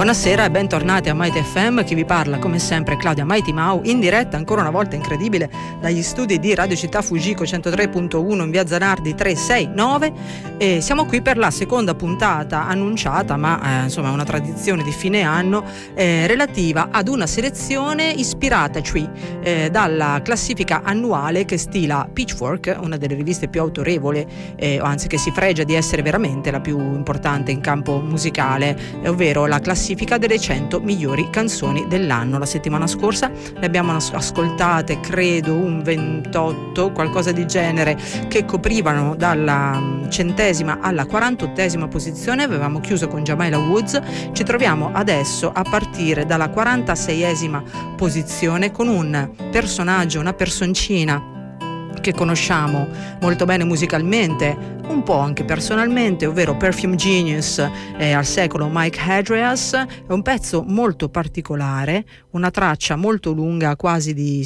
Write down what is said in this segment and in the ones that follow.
Buonasera e bentornati a Mighty FM, chi vi parla come sempre Claudia Mighty Mau, in diretta ancora una volta incredibile dagli studi di Radio Città Fujiko 103.1 in via Zanardi 369 e siamo qui per la seconda puntata annunciata, ma insomma una tradizione di fine anno relativa ad una selezione ispirataci dalla classifica annuale che stila Pitchfork, una delle riviste più autorevoli, anzi che si fregia di essere veramente la più importante in campo musicale, ovvero la classifica delle 100 migliori canzoni dell'anno. La settimana scorsa le abbiamo ascoltate, credo un 28, qualcosa di genere, che coprivano dalla 100ª alla 48ª posizione. Avevamo chiuso con Jamila Woods. Ci troviamo adesso a partire dalla 46ª posizione con un personaggio, una personcina che conosciamo molto bene musicalmente, un po' anche personalmente, ovvero Perfume Genius al secolo Mike Hadrias. È un pezzo molto particolare, una traccia molto lunga, quasi di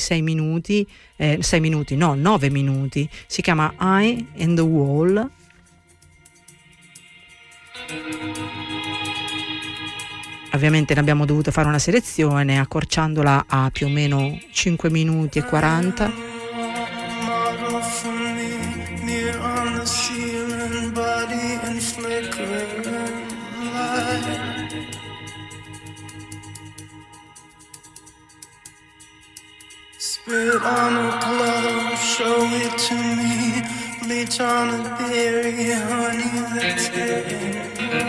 9 minuti, si chiama Eye in the Wall. Ovviamente ne abbiamo dovuto fare una selezione accorciandola a più o meno 5 minuti e 40. Spit on a glove, show it to me. Bleach on a berry, honey, that's it.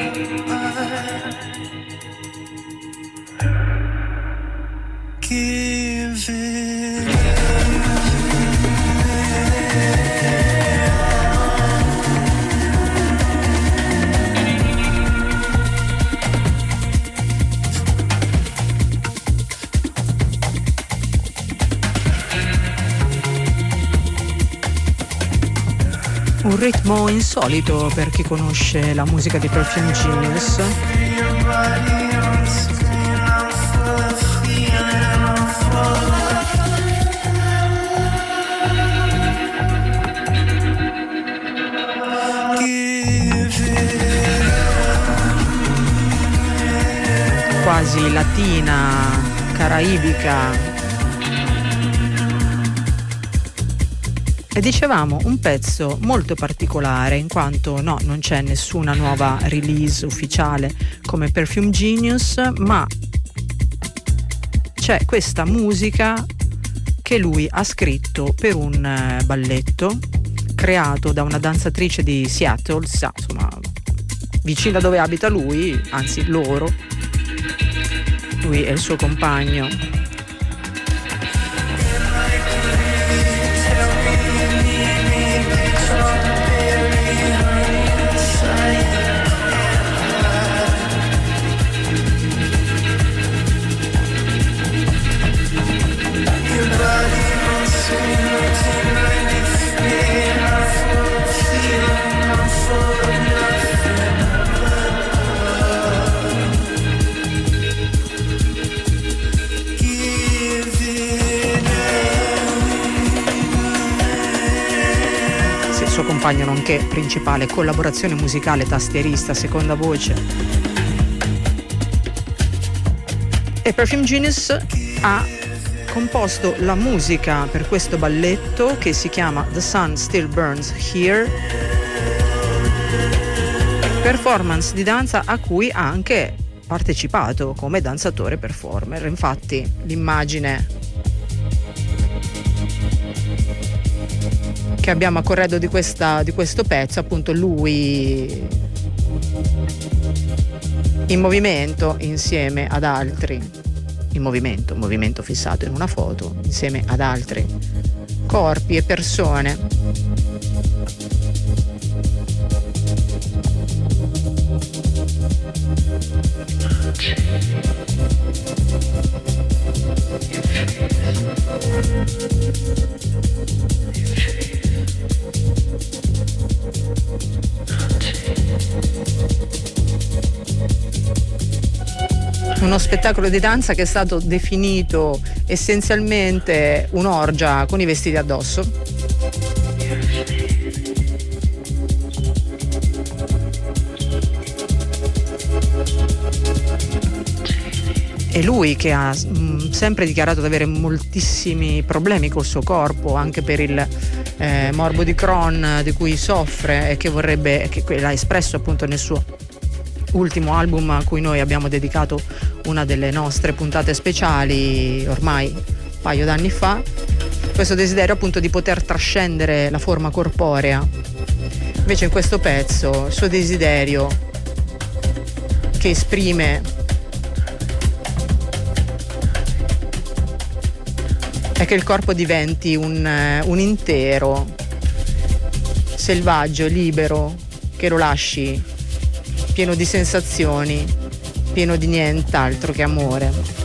Give it. Un ritmo insolito per chi conosce la musica di Perfume Genius. Quasi latina, caraibica. E dicevamo un pezzo molto particolare in quanto non c'è nessuna nuova release ufficiale come Perfume Genius, ma c'è questa musica che lui ha scritto per un balletto creato da una danzatrice di Seattle, insomma vicino a dove abita lui, anzi loro, lui e il suo compagno. Suo compagno nonché principale collaborazione musicale, tastierista, seconda voce. E Perfume Genius ha composto la musica per questo balletto che si chiama The Sun Still Burns Here, performance di danza a cui ha anche partecipato come danzatore performer. Infatti l'immagine che abbiamo a corredo di questo pezzo, appunto lui in movimento insieme ad altri, movimento fissato in una foto insieme ad altri corpi e persone. Uno spettacolo di danza che è stato definito essenzialmente un'orgia con i vestiti addosso. è lui che ha sempre dichiarato di avere moltissimi problemi col suo corpo, anche per il morbo di Crohn di cui soffre e che vorrebbe, che l'ha espresso appunto nel suo ultimo album, a cui noi abbiamo dedicato una delle nostre puntate speciali ormai un paio d'anni fa, questo desiderio appunto di poter trascendere la forma corporea. Invece in questo pezzo il suo desiderio, che esprime è che il corpo diventi un intero selvaggio, libero, che lo lasci pieno di sensazioni, pieno di nient'altro che amore.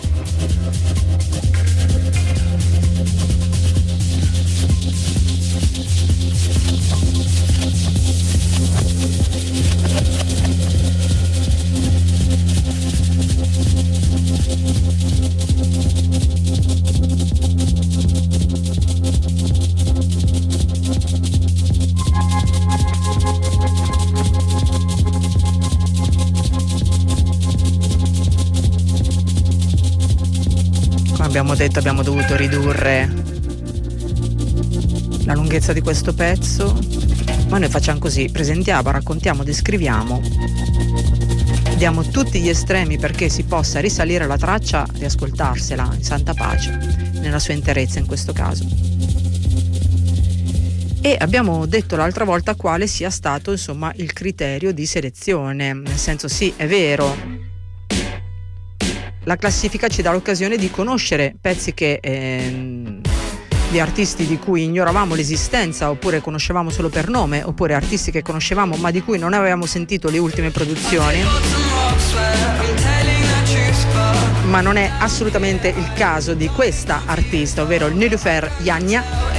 Abbiamo detto, abbiamo dovuto ridurre la lunghezza di questo pezzo, ma noi facciamo così, presentiamo, raccontiamo, descriviamo, diamo tutti gli estremi perché si possa risalire la traccia, riascoltarsela in santa pace, nella sua interezza in questo caso. E abbiamo detto l'altra volta quale sia stato insomma il criterio di selezione, nel senso sì, è vero, la classifica ci dà l'occasione di conoscere pezzi che di artisti di cui ignoravamo l'esistenza, oppure conoscevamo solo per nome, oppure artisti che conoscevamo ma di cui non avevamo sentito le ultime produzioni. Ma non è assolutamente il caso di questa artista, ovvero Nilüfer Yanya,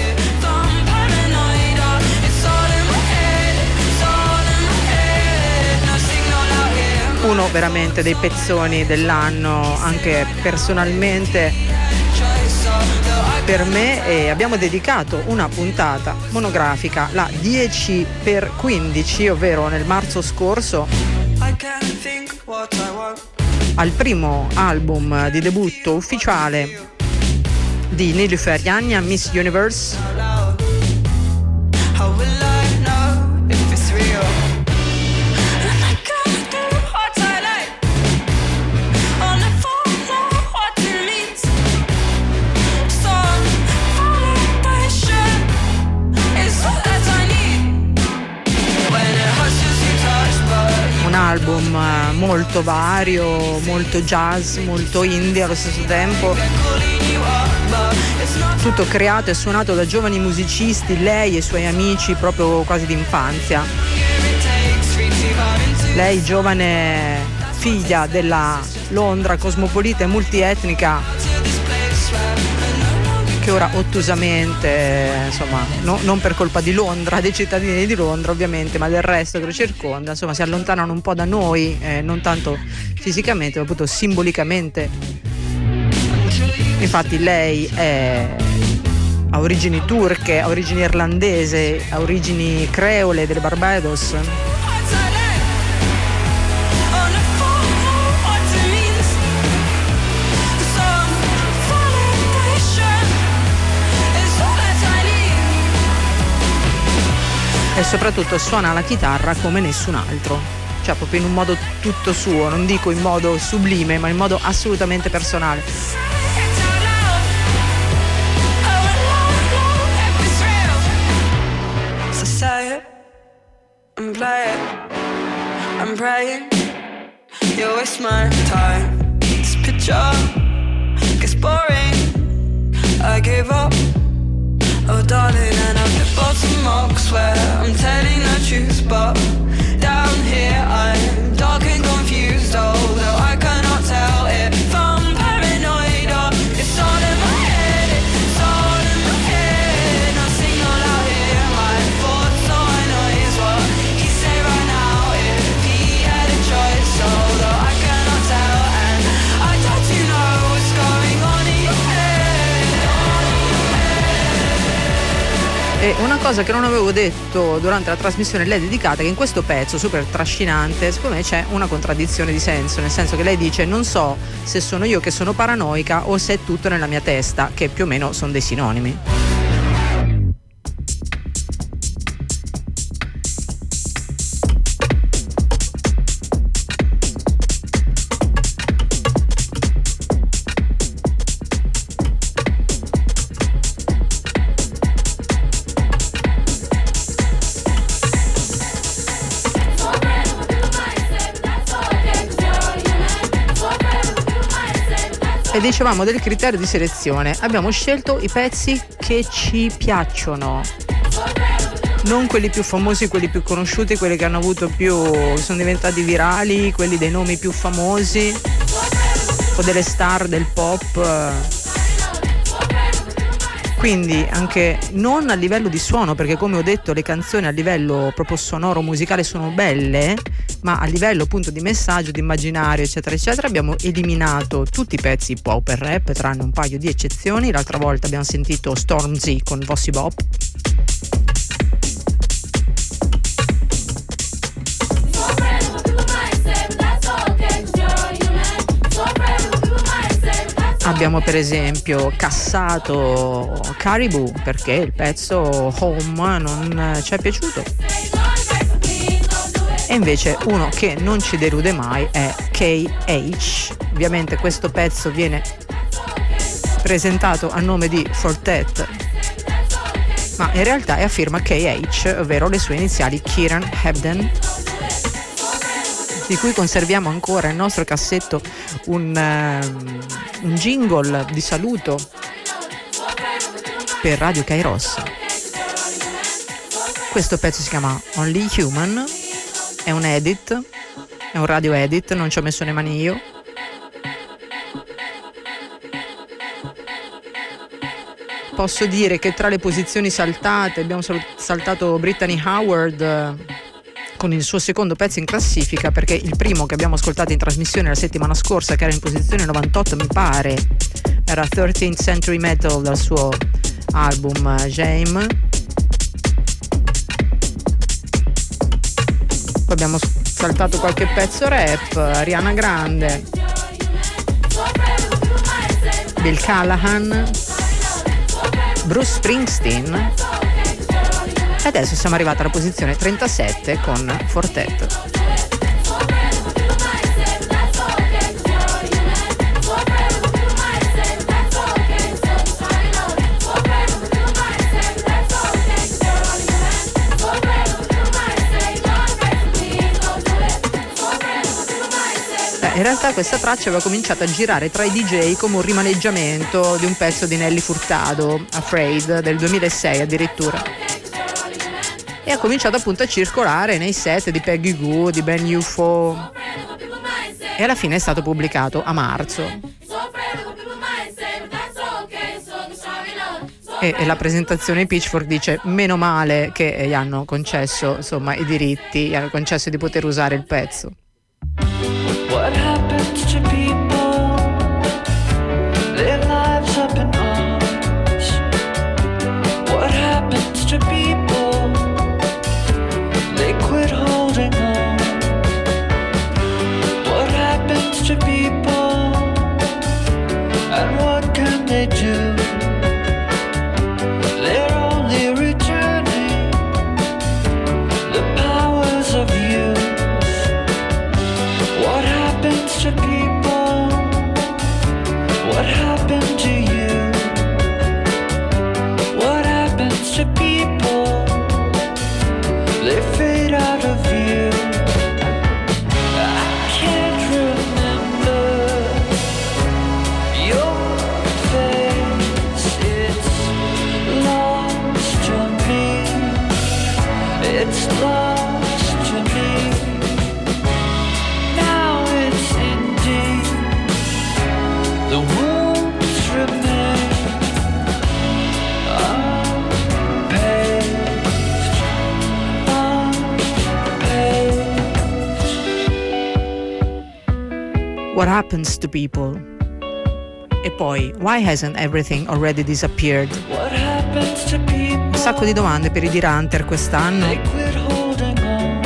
uno veramente dei pezzoni dell'anno anche personalmente per me, e abbiamo dedicato una puntata monografica, la 10x15, ovvero nel marzo scorso, al primo album di debutto ufficiale di Nilüfer Yanya, Miss Universe. Un album molto vario, molto jazz, molto indie allo stesso tempo, tutto creato e suonato da giovani musicisti, lei e i suoi amici proprio quasi d'infanzia. Lei, giovane figlia della Londra cosmopolita e multietnica, che ora ottusamente, insomma, non per colpa di Londra, dei cittadini di Londra ovviamente, ma del resto che lo circonda, insomma, si allontanano un po' da noi, non tanto fisicamente, ma appunto simbolicamente. Infatti lei ha origini turche, ha origini irlandese, ha origini creole delle Barbados. E soprattutto suona la chitarra come nessun altro, cioè proprio in un modo tutto suo, non dico in modo sublime, ma in modo assolutamente personale. So say it and play it, I'm praying you waste my time. This picture gets boring, I give up. Oh darling, and I've hit bottom marks where I'm telling the truth, but down here I'm dark and confused, although I cannot tell if I'm paranoid or it's all in my head, it's all in my head. I sing all out here, my thoughts, all I know is what he say right now if he had a choice, although I cannot tell, and I don't you know what's going on in your head. E una cosa che non avevo detto durante la trasmissione lei dedicata, che in questo pezzo super trascinante, secondo me c'è una contraddizione di senso, nel senso che lei dice: non so se sono io che sono paranoica o se è tutto nella mia testa, che più o meno sono dei sinonimi. E dicevamo del criterio di selezione, abbiamo scelto i pezzi che ci piacciono, non quelli più famosi, quelli più conosciuti, quelli che hanno avuto sono diventati virali, quelli dei nomi più famosi o delle star del pop. Quindi anche non a livello di suono, perché come ho detto le canzoni a livello proprio sonoro musicale sono belle, ma a livello appunto di messaggio, di immaginario eccetera eccetera abbiamo eliminato tutti i pezzi pop e rap tranne un paio di eccezioni. L'altra volta abbiamo sentito Stormzy con Vossi Bop. Abbiamo per esempio cassato Caribou perché il pezzo Home non ci è piaciuto. E invece uno che non ci delude mai è KH. Ovviamente questo pezzo viene presentato a nome di Fortet, ma in realtà è a firma KH, ovvero le sue iniziali Kieran Hebden, di cui conserviamo ancora il nostro cassetto un jingle di saluto per Radio Kairos. Questo pezzo si chiama Only Human, è un edit, è un radio edit, non ci ho messo le mani io. Posso dire che tra le posizioni saltate abbiamo saltato Brittany Howard con il suo secondo pezzo in classifica, perché il primo che abbiamo ascoltato in trasmissione la settimana scorsa, che era in posizione 98 mi pare, era 13th Century Metal dal suo album Jame. Poi abbiamo saltato qualche pezzo rap, Ariana Grande, Bill Callahan, Bruce Springsteen. E adesso siamo arrivati alla posizione 37 con Fortet. In realtà questa traccia aveva cominciato a girare tra i DJ come un rimaneggiamento di un pezzo di Nelly Furtado, Afraid, del 2006 addirittura. E ha cominciato appunto a circolare nei set di Peggy Gou, di Ben UFO, e alla fine è stato pubblicato a marzo. E la presentazione Pitchfork dice: meno male che gli hanno concesso, insomma, i diritti, gli hanno concesso di poter usare il pezzo. What happens to people? Their lives up in arms. What happens to people? They quit holding on. What happens to people? And what can they do? They're only returning the powers of youth. What happens to people? What happened to you? What happens to people? They fade out of view. I can't remember your face. It's lost to me. It's lost to me. Now it's indeed the wounds remain unpaved, unpaved. What happens to people? E poi Why hasn't everything already disappeared? What happens to people? Un sacco di domande per i Deer Hunter quest'anno. They quit holding on.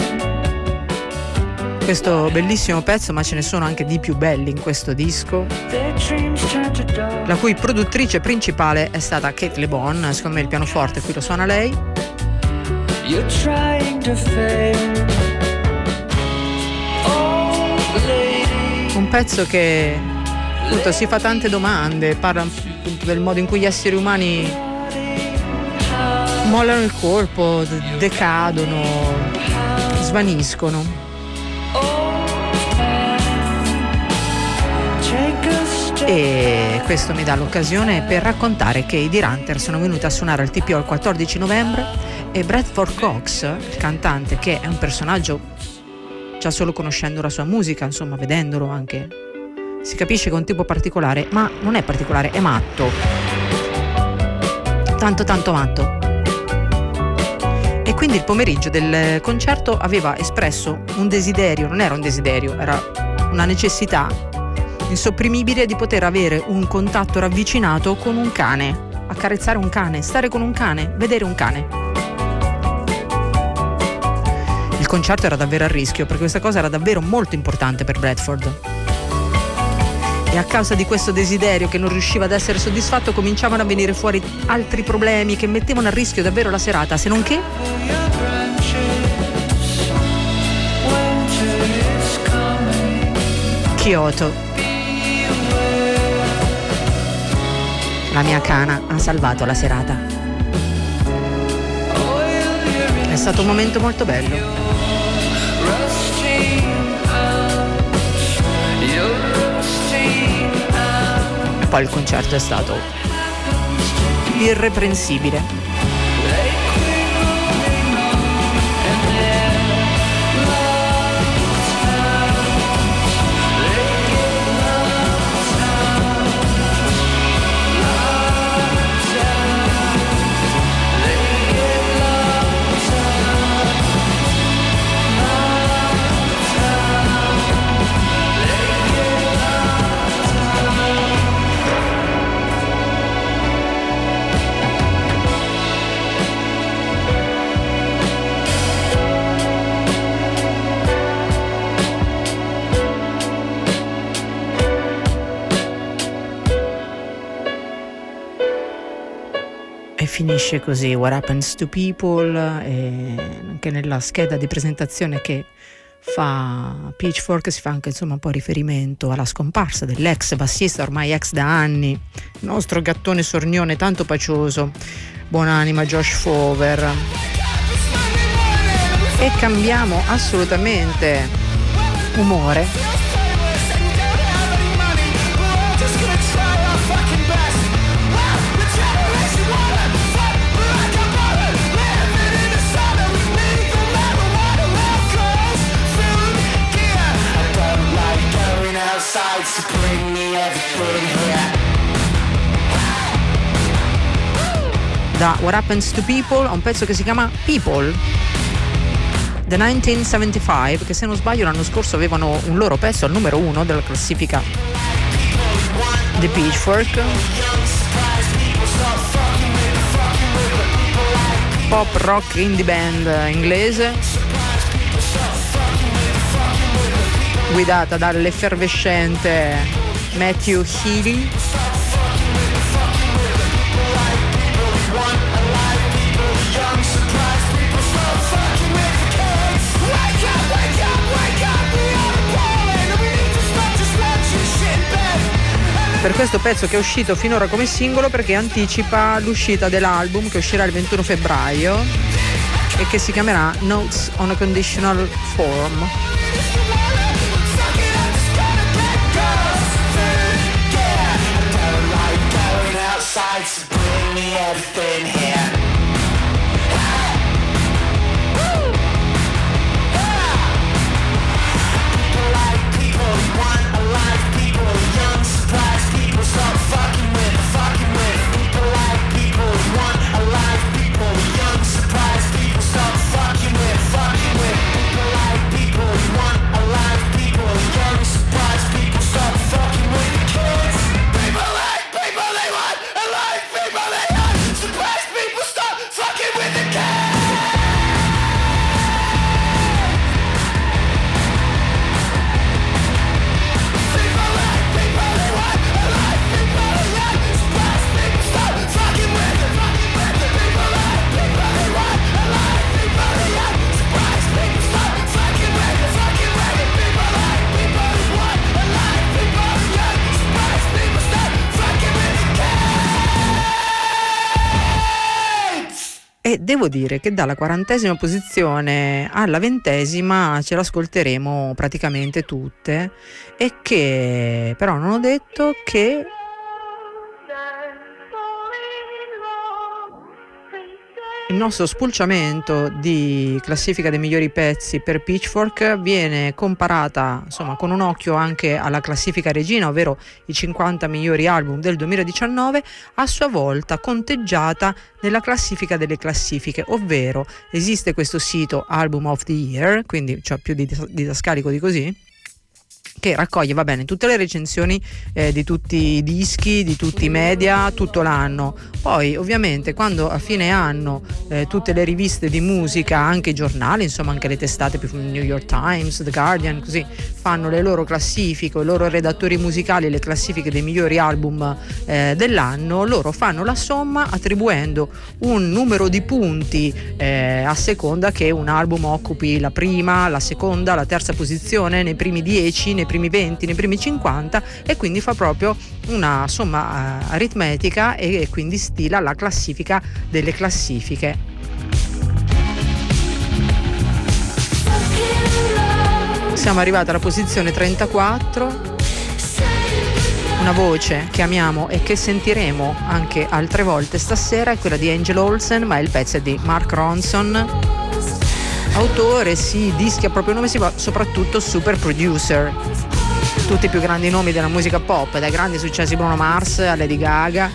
Questo bellissimo pezzo, ma ce ne sono anche di più belli in questo disco, Their dreams turn to dust. la cui produttrice principale è stata Kate LeBon. Secondo me il pianoforte qui lo suona lei. You're trying to fail. Oh, lady. Un pezzo che appunto si fa tante domande, parla appunto del modo in cui gli esseri umani mollano il colpo, decadono, svaniscono. E questo mi dà l'occasione per raccontare che i Deer Hunter sono venuti a suonare al TPO il 14 novembre e Bradford Cox, il cantante, che è un personaggio già solo conoscendo la sua musica, insomma vedendolo anche, si capisce che è un tipo particolare, ma non è particolare, è matto, tanto matto. E quindi il pomeriggio del concerto aveva espresso un desiderio, non era un desiderio, era una necessità insopprimibile di poter avere un contatto ravvicinato con un cane, accarezzare un cane, stare con un cane, vedere un cane. Il concerto era davvero a rischio, perché questa cosa era davvero molto importante per Bradford. E a causa di questo desiderio che non riusciva ad essere soddisfatto, cominciavano a venire fuori altri problemi che mettevano a rischio davvero la serata, se non che Kyoto. La mia cana ha salvato la serata. È stato un momento molto bello. E poi il concerto è stato irreprensibile. Finisce così What Happens to People, e anche nella scheda di presentazione che fa Pitchfork si fa anche insomma un po' riferimento alla scomparsa dell'ex bassista, ormai ex da anni, il nostro gattone sornione tanto pacioso, buonanima Josh Fover. E cambiamo assolutamente umore. Da What Happens to People a un pezzo che si chiama People, The 1975, che se non sbaglio l'anno scorso avevano un loro pezzo al numero 1 della classifica The Pitchfork. Pop rock indie band inglese guidata dall'effervescente Matthew Healy. Per questo pezzo che è uscito finora come singolo, perché anticipa l'uscita dell'album che uscirà il 21 febbraio e che si chiamerà Notes on a Conditional Form. People E devo dire che dalla 40ª posizione alla 20ª ce l'ascolteremo praticamente tutte, e che però non ho detto che il nostro spulciamento di classifica dei migliori pezzi per Pitchfork viene comparata, insomma, con un occhio anche alla classifica regina, ovvero i 50 migliori album del 2019, a sua volta conteggiata nella classifica delle classifiche, ovvero esiste questo sito Album of the Year, quindi c'è più didascalico di così, che raccoglie, va bene, tutte le recensioni di tutti i dischi, di tutti i media, tutto l'anno. Poi ovviamente quando a fine anno tutte le riviste di musica, anche i giornali, insomma anche le testate più New York Times, The Guardian, così, fanno le loro classifiche, i loro redattori musicali, le classifiche dei migliori album dell'anno, loro fanno la somma attribuendo un numero di punti a seconda che un album occupi la prima, la seconda, la terza posizione, nei primi 10, nei primi 20, nei primi 50, e quindi fa proprio una somma aritmetica e quindi stila la classifica delle classifiche. Siamo arrivati alla posizione 34, una voce che amiamo e che sentiremo anche altre volte stasera è quella di Angel Olsen, ma il pezzo è di Mark Ronson, autore, sì, dischi a proprio nome, sì, ma soprattutto super producer. Tutti i più grandi nomi della musica pop, dai grandi successi Bruno Mars a Lady Gaga,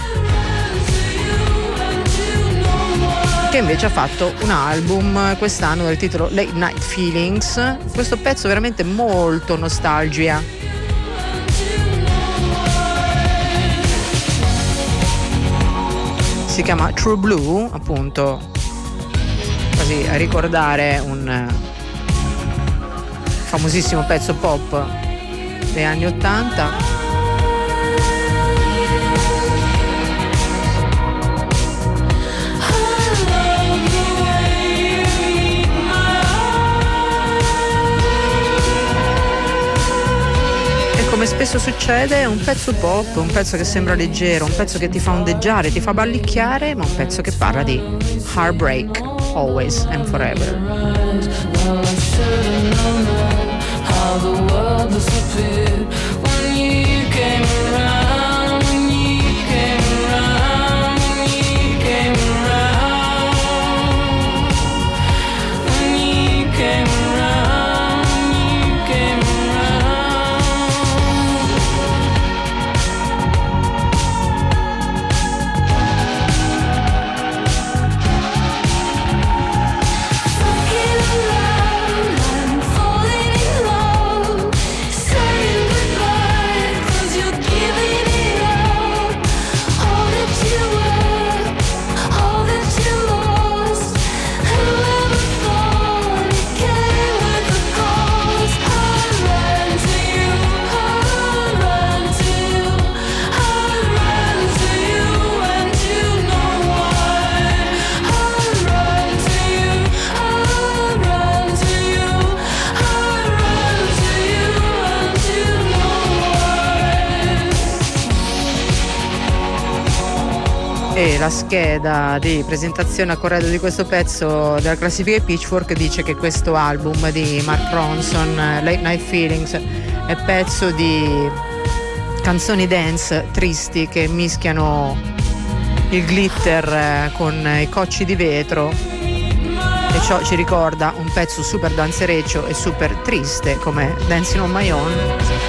che invece ha fatto un album quest'anno dal titolo Late Night Feelings, questo pezzo veramente molto nostalgia. Si chiama True Blue, appunto, così a ricordare un famosissimo pezzo pop degli anni '80. Come spesso succede, è un pezzo pop, un pezzo che sembra leggero, un pezzo che ti fa ondeggiare, ti fa ballicchiare, ma un pezzo che parla di heartbreak, always and forever. E la scheda di presentazione a corredo di questo pezzo della classifica Pitchfork dice che questo album di Mark Ronson, Late Night Feelings, è pezzo di canzoni dance tristi che mischiano il glitter con i cocci di vetro, e ciò ci ricorda un pezzo super danzereccio e super triste come Dancing on My Own,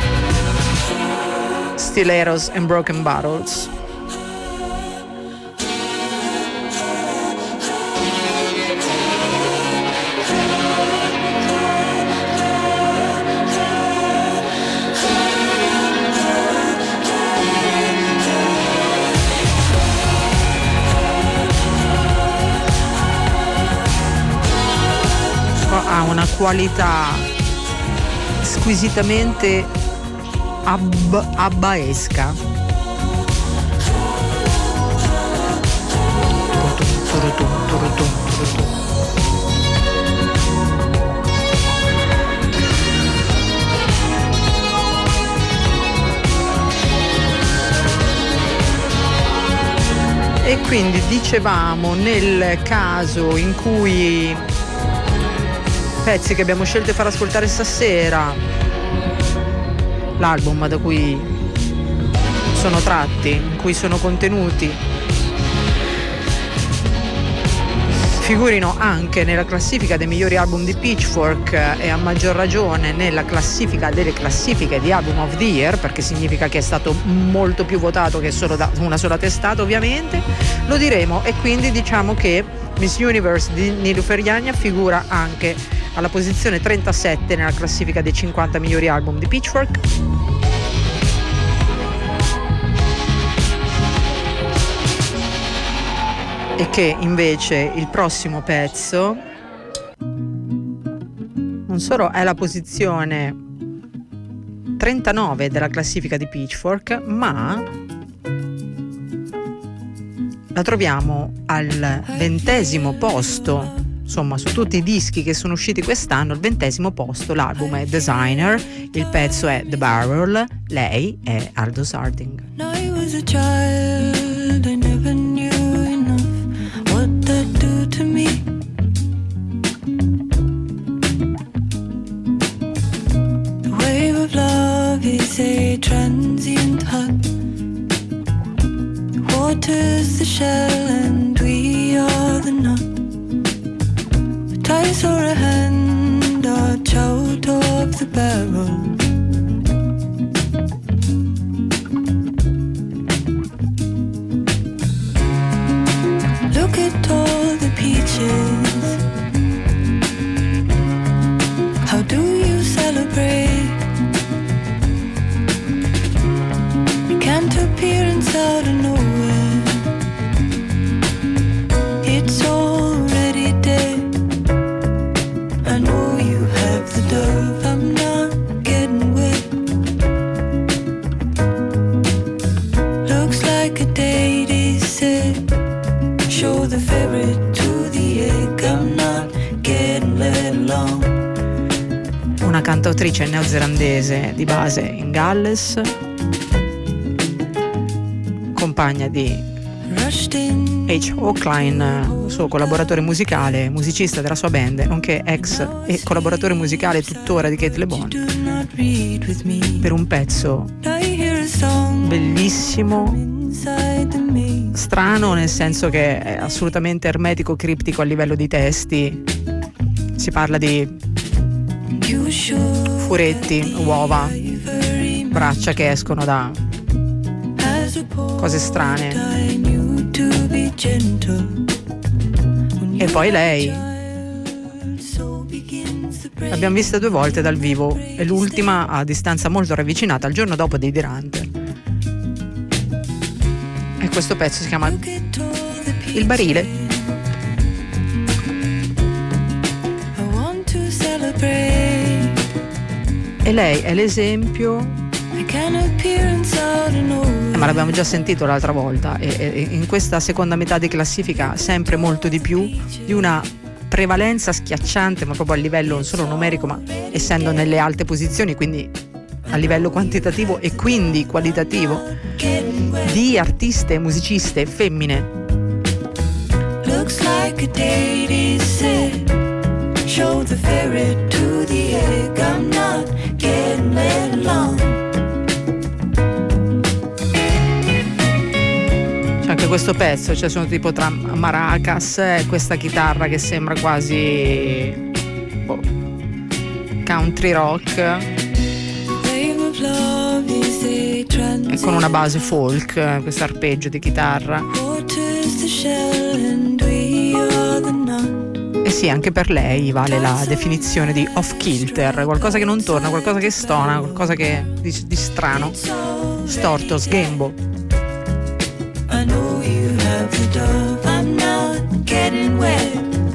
Stilettos and Broken Bottles. Ha una qualità squisitamente abbaesca. E quindi dicevamo, nel caso in cui pezzi che abbiamo scelto di far ascoltare stasera, l'album da cui sono tratti, in cui sono contenuti, figurino anche nella classifica dei migliori album di Pitchfork e a maggior ragione nella classifica delle classifiche di Album of the Year, perché significa che è stato molto più votato che solo da una sola testata, ovviamente, lo diremo. E quindi diciamo che Miss Universe di Niloufer Yanya figura anche alla posizione 37 nella classifica dei 50 migliori album di Pitchfork. E che invece il prossimo pezzo non solo è la posizione 39 della classifica di Pitchfork, ma la troviamo al 20° posto, insomma su tutti i dischi che sono usciti quest'anno, il 20° posto. L'album è Designer, il pezzo è The Barrel, lei è Aldous Harding. To me, the wave of love is a transient hug. The water's the shell and we are the nut. A ties or a hand are out of the barrel. Look at all the peaches. How do you celebrate? You can't appear inside of nowhere. It's already dead. I know you have the dove. I'm not getting wet. Looks like a date is set. Show the ferret to the egg. I'm not getting let along. Una cantautrice neozelandese di base in Galles, compagna di H. Oakline, suo collaboratore musicale, musicista della sua band, nonché ex e collaboratore musicale tuttora di Kate Le Bon, per un pezzo bellissimo, strano nel senso che è assolutamente ermetico, criptico a livello di testi. Si parla di furetti, uova, braccia che escono da cose strane. E poi lei l'abbiamo vista 2 volte dal vivo, e l'ultima a distanza molto ravvicinata, il giorno dopo dei Durant. E questo pezzo si chiama Il barile. E lei è l'esempio, ma l'abbiamo già sentito l'altra volta, e in questa seconda metà di classifica sempre molto di più, di una prevalenza schiacciante, ma proprio a livello non solo numerico, ma essendo nelle alte posizioni, quindi a livello quantitativo e quindi qualitativo, di artiste e musiciste femmine. Looks like a date is set. Show the ferret to the egg. I'm not getting let along. C'è anche questo pezzo, cioè sono tipo tra maracas e questa chitarra che sembra quasi country rock, e con una base folk, questo arpeggio di chitarra. E sì, anche per lei vale la definizione di off kilter, qualcosa che non torna, qualcosa che stona, qualcosa che di strano, storto, sghembo. I know you have the dove, I'm not getting wet.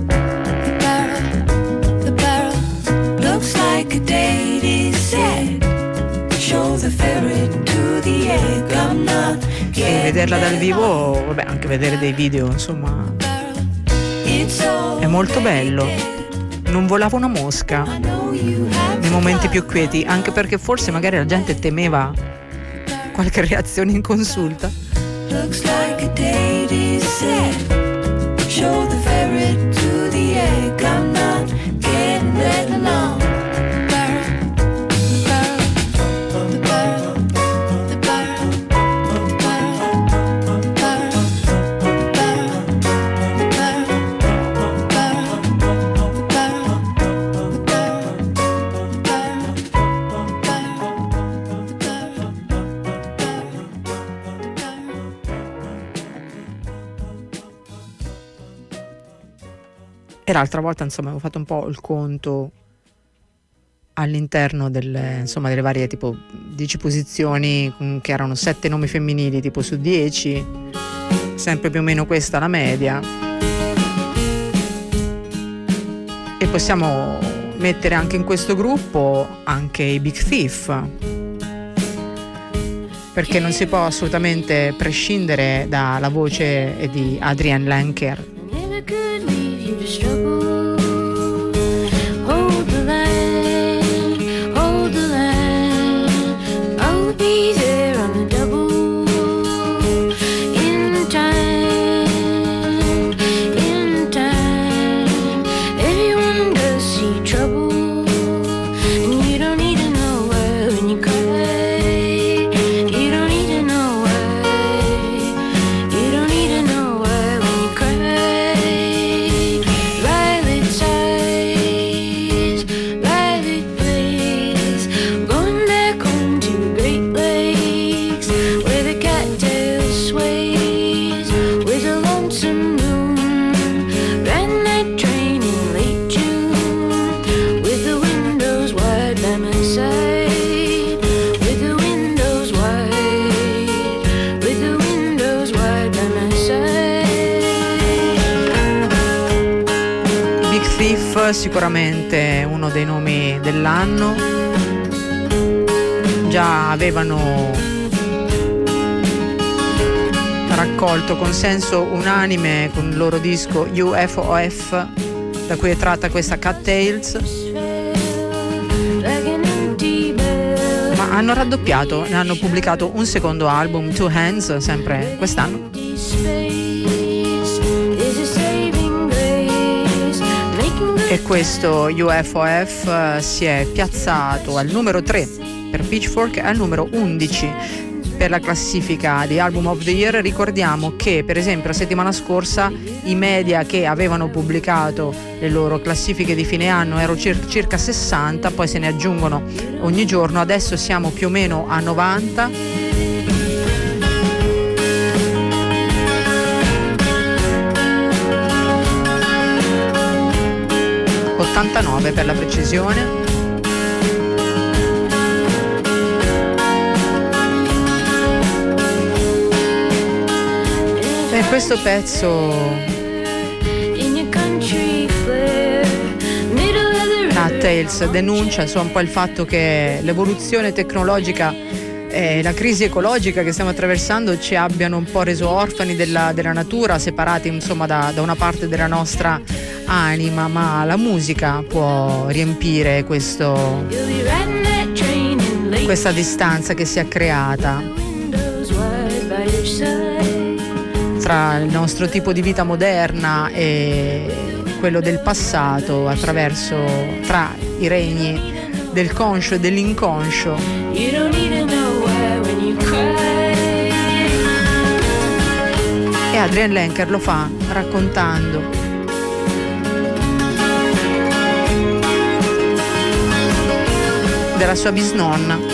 The barrel looks like a date is set. Show the ferret to the egg, I'm not getting. E vederla dal vivo, vabbè, anche vedere dei video, insomma, è molto bello. Non volava una mosca nei momenti più quieti, anche perché forse magari la gente temeva qualche reazione inconsulta. looks like a date is set. Show the ferret to the egg. I'm not getting let along. E l'altra volta, insomma, avevo fatto un po' il conto all'interno delle varie tipo 10 posizioni, che erano 7 nomi femminili tipo su 10, sempre più o meno questa la media. E possiamo mettere anche in questo gruppo anche i Big Thief, perché non si può assolutamente prescindere dalla voce di Adrienne Lenker. Struggle, hold the line, I'll be there on the double, in time, everyone does see trouble, and you don't need to know why when you cry, you don't need to know why, you don't need to know why when you cry. Sicuramente uno dei nomi dell'anno. Già avevano raccolto consenso unanime con il loro disco UFOF, da cui è tratta questa Cattails, ma hanno raddoppiato, ne hanno pubblicato un secondo album, Two Hands, sempre quest'anno. E questo UFOF si è piazzato al numero 3 per Pitchfork e al numero 11 per la classifica di Album of the Year. Ricordiamo che per esempio la settimana scorsa i media che avevano pubblicato le loro classifiche di fine anno erano circa 60, poi se ne aggiungono ogni giorno, adesso siamo più o meno a 90. 89 per la precisione. E questo pezzo Cattails denuncia insomma un po' il fatto che l'evoluzione tecnologica e la crisi ecologica che stiamo attraversando ci abbiano un po' reso orfani della natura, separati insomma da una parte della nostra anima, ma la musica può riempire questa distanza che si è creata tra il nostro tipo di vita moderna e quello del passato, tra i regni del conscio e dell'inconscio. E Adrienne Lenker lo fa raccontando della sua bisnonna.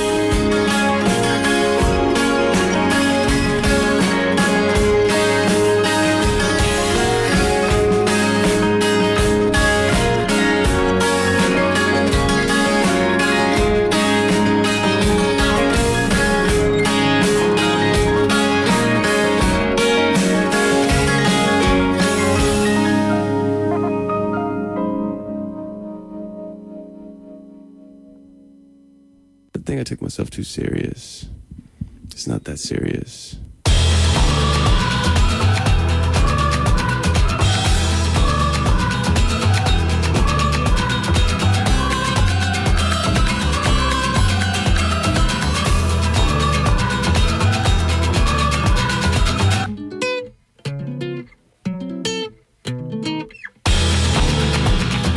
I took myself too serious. It's not that serious.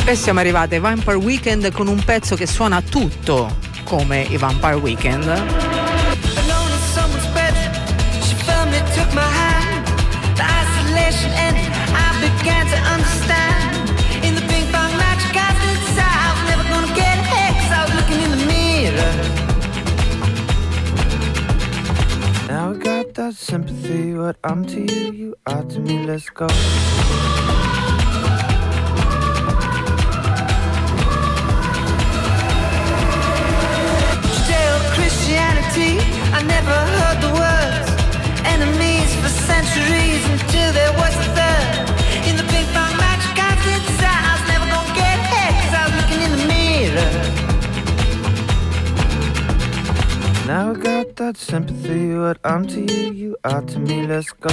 E siamo arrivati ai Vampire Weekend con un pezzo che suona tutto come i Vampire Weekend. Now I got that sympathy, what I'm to you, you are to me, let's go. Christianity, I never heard the words. Enemies for centuries until there was a third. In the big bang magic I did decide I was never gonna get ahead, 'cause I was looking in the mirror. Now I got that sympathy, what I'm to you, you are to me, let's go.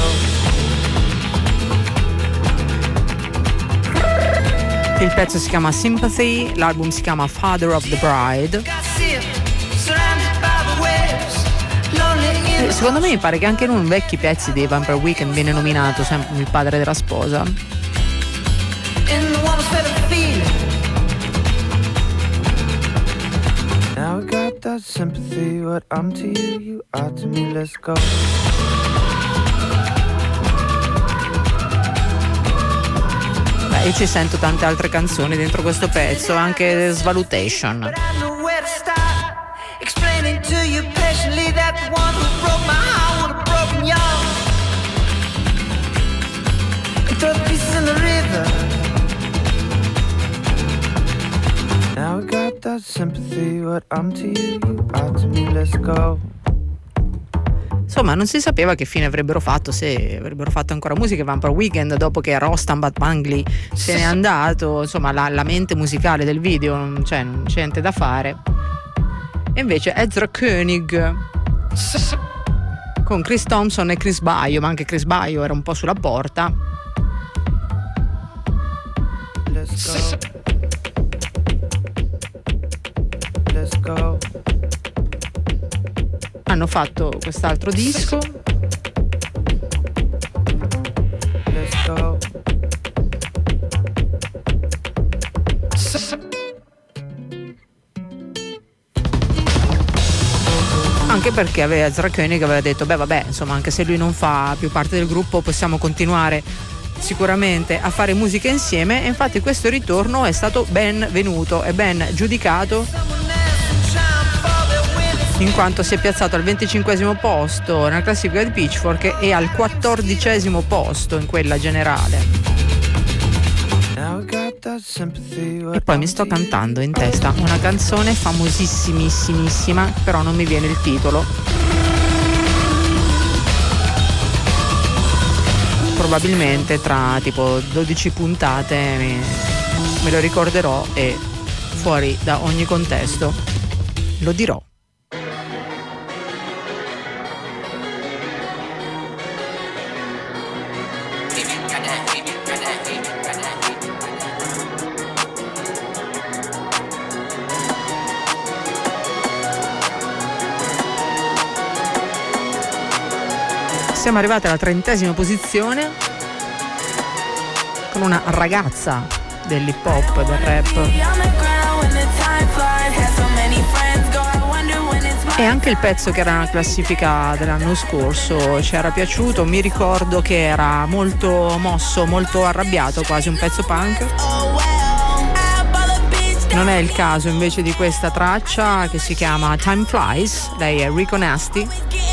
Il pezzo si chiama Sympathy, l'album si chiama Father of the Bride. Secondo me mi pare che anche in un vecchi pezzi dei Vampire Weekend viene nominato sempre il padre della sposa. Now I got that sympathy, what I'm to you, you are to me, let's go. Beh, io ci sento tante altre canzoni dentro questo pezzo, anche Svalutation. Explaining to you patiently that the one who broke my heart would have broken yours. Throw the pieces in the river. Now I got that sympathy, what I'm to you, you are to me, let's go. Insomma, non si sapeva che fine avrebbero fatto, se avrebbero fatto ancora musica Vampire Weekend dopo che Rostam Batmangli se n'è andato. Insomma, la mente musicale del video non c'è niente da fare. E invece Ezra Koenig con Chris Thompson e Chris Baio, ma anche Chris Baio era un po' sulla porta. Let's go. Hanno fatto quest'altro disco. Let's go. Anche perché Ezra Koenig aveva detto beh vabbè, insomma, anche se lui non fa più parte del gruppo possiamo continuare sicuramente a fare musica insieme, e infatti questo ritorno è stato ben venuto e ben giudicato, in quanto si è piazzato al 25° posto nella classifica di Pitchfork e al 14° posto in quella generale. E poi mi sto cantando in testa una canzone famosissimissima, però non mi viene il titolo. Probabilmente tra tipo 12 puntate me lo ricorderò e fuori da ogni contesto lo dirò. Siamo arrivati alla 30ª posizione con una ragazza dell'hip hop, del rap. E anche il pezzo che era nella classifica dell'anno scorso ci era piaciuto, mi ricordo che era molto mosso, molto arrabbiato, quasi un pezzo punk. Non è il caso invece di questa traccia che si chiama Time Flies, lei è Rico Nasty.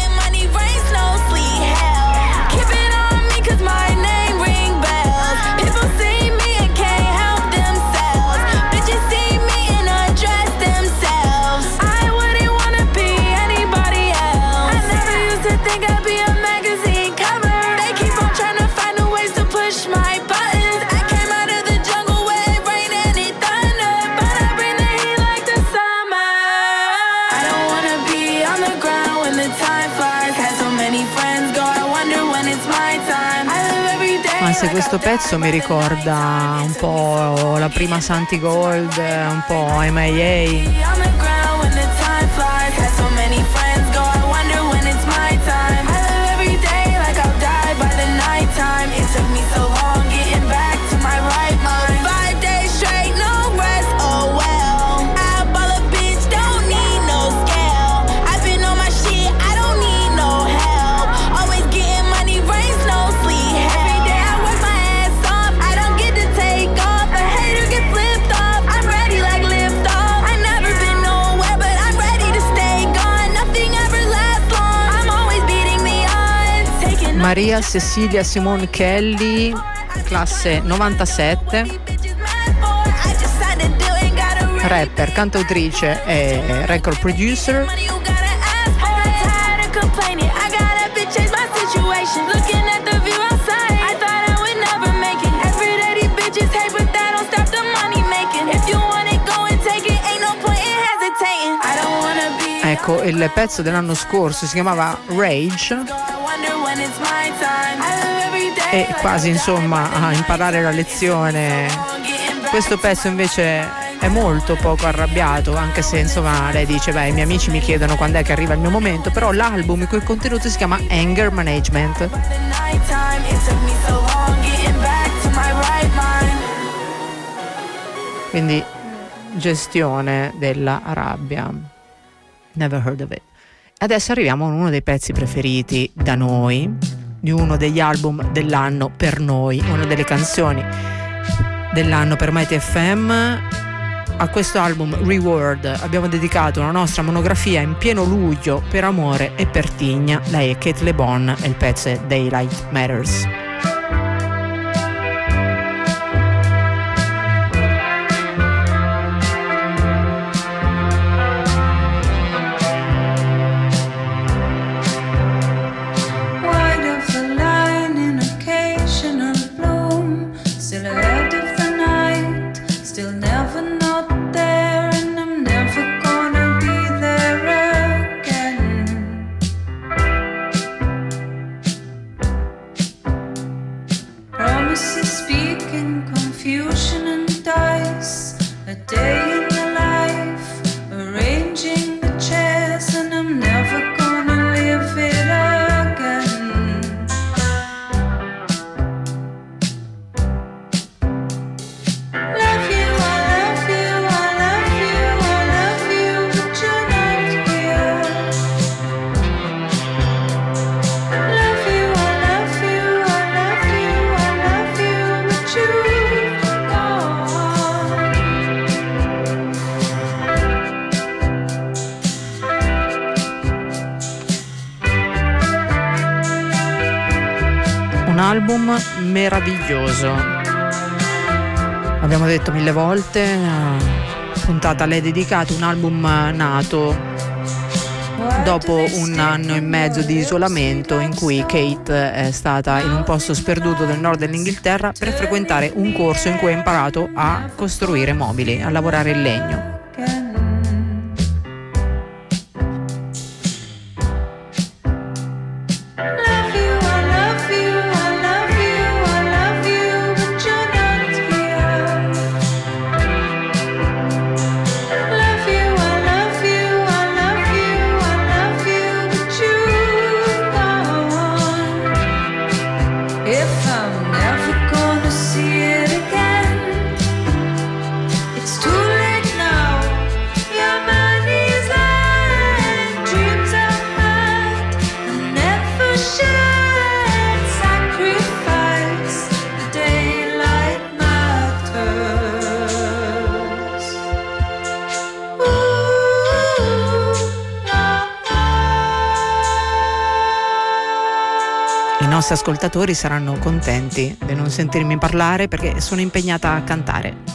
Se questo pezzo mi ricorda un po' la prima Santi Gold, un po' MIA. It took me so long getting back to my right mind. 5 days straight, no Maria Cecilia Simone Kelly, classe 97, rapper, cantautrice e record producer. Ecco, il pezzo dell'anno scorso si chiamava Rage e quasi insomma a imparare la lezione. Questo pezzo invece è molto poco arrabbiato, anche se insomma lei dice beh, i miei amici mi chiedono quando è che arriva il mio momento, però l'album il cui contenuto si chiama Anger Management. Quindi gestione della rabbia. Never heard of it. Adesso arriviamo a uno dei pezzi preferiti da noi, di uno degli album dell'anno per noi, una delle canzoni dell'anno per Mighty FM. A questo album Reward abbiamo dedicato una nostra monografia in pieno luglio per amore e per tigna. Lei è Kate Le Bon e il pezzo è Daylight Matters. Album meraviglioso, abbiamo detto 1000 volte, puntata a lei dedicata, un album nato dopo un anno e mezzo di isolamento in cui Kate è stata in un posto sperduto del nord dell'Inghilterra per frequentare un corso in cui ha imparato a costruire mobili, a lavorare in legno. I nostri ascoltatori saranno contenti di non sentirmi parlare perché sono impegnata a cantare.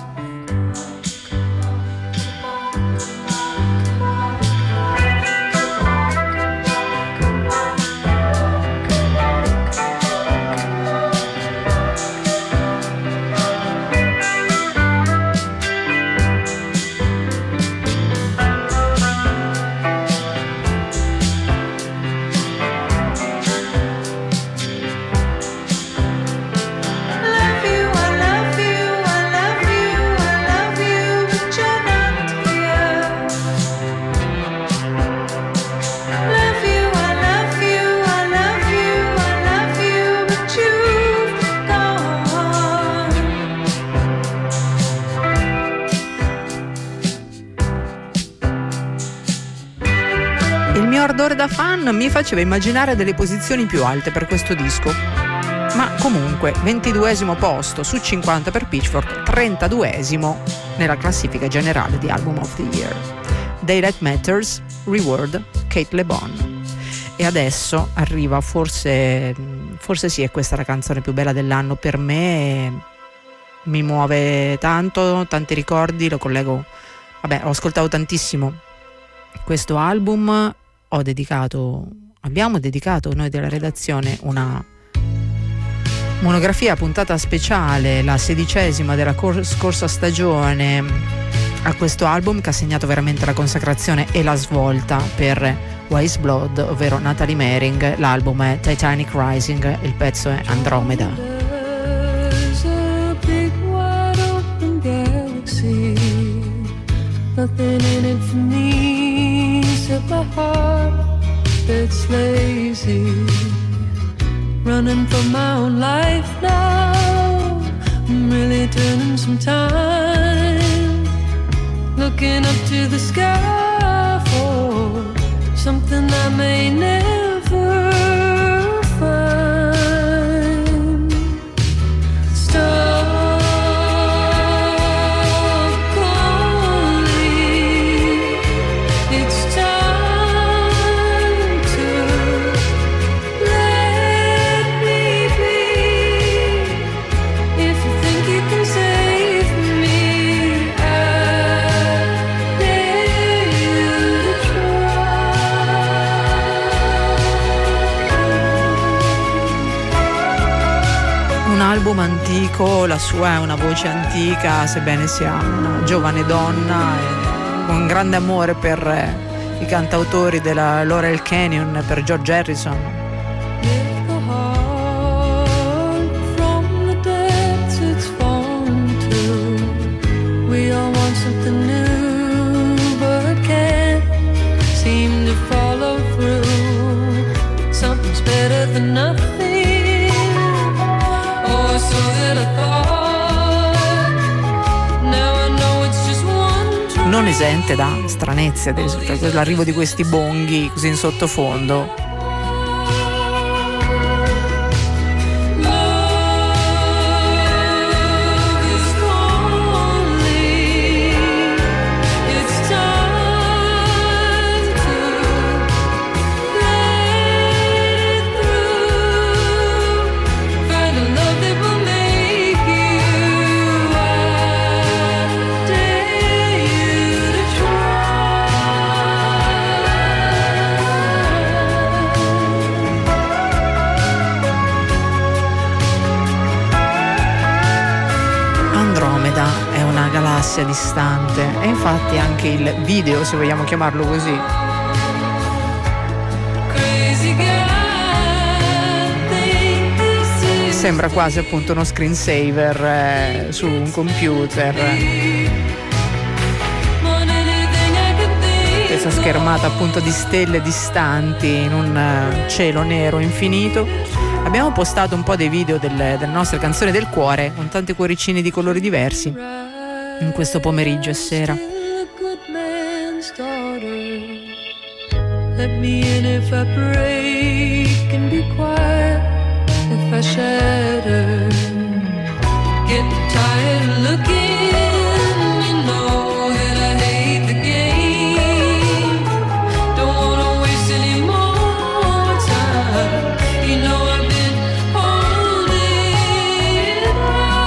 Ardore da fan mi faceva immaginare delle posizioni più alte per questo disco, ma comunque 22esimo posto su 50 per Pitchfork, 32esimo nella classifica generale di Album of the Year. Daylight Matters, Reward, Kate Le Bon. E adesso arriva forse sì, è questa la canzone più bella dell'anno per me, mi muove tanto, tanti ricordi, lo collego, vabbè, ho ascoltato tantissimo questo album, abbiamo dedicato noi della redazione una monografia, puntata speciale, la 16ª della scorsa stagione, a questo album che ha segnato veramente la consacrazione e la svolta per Wise Blood, ovvero Natalie Merring. L'album è Titanic Rising, il pezzo è Andromeda. There's a big wide open galaxy, nothing in it for me except my heart that's lazy, running from my own life now. I'm really turning some time, looking up to the sky for something I may never find. Stop calling, it's time to let me be. If you think you can save me, I dare you to try. Un album antico, la sua è una voce antica, sebbene sia una giovane donna, e con grande amore per i cantautori della Laurel Canyon, per George Harrison. Lift the heart from the depths it's fallen to. We all want something new, but can't seem to follow through. Something's better than nothing, or so that I thought. Now I know it's just one try. Non esente da stranezze, l'arrivo di questi bonghi così in sottofondo. Love is calling. It's time to let it through. Find a love that will make you. I dare you to Andromeda è una galassia distante, e infatti anche il video, se vogliamo chiamarlo così, Crazy guy, think this is sembra quasi appunto uno screensaver su un computer. more than anything I could think. Questa schermata appunto di stelle distanti in un cielo nero infinito. Abbiamo postato un po' dei video delle nostre canzoni del cuore con tanti cuoricini di colori diversi in questo pomeriggio e sera. Still a good man's daughter. Let me in if I break, and be quiet if I shatter. Get tired of looking, you know that I hate the game. Don't wanna waste any more time. You know I've been holding on.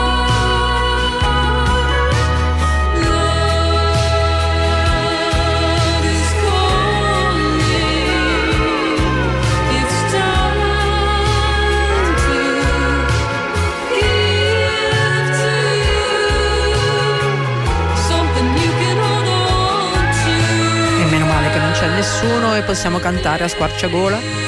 Love is calling. It's time to give to you something you can hold on to. E meno male che non c'è nessuno e possiamo cantare a squarciagola.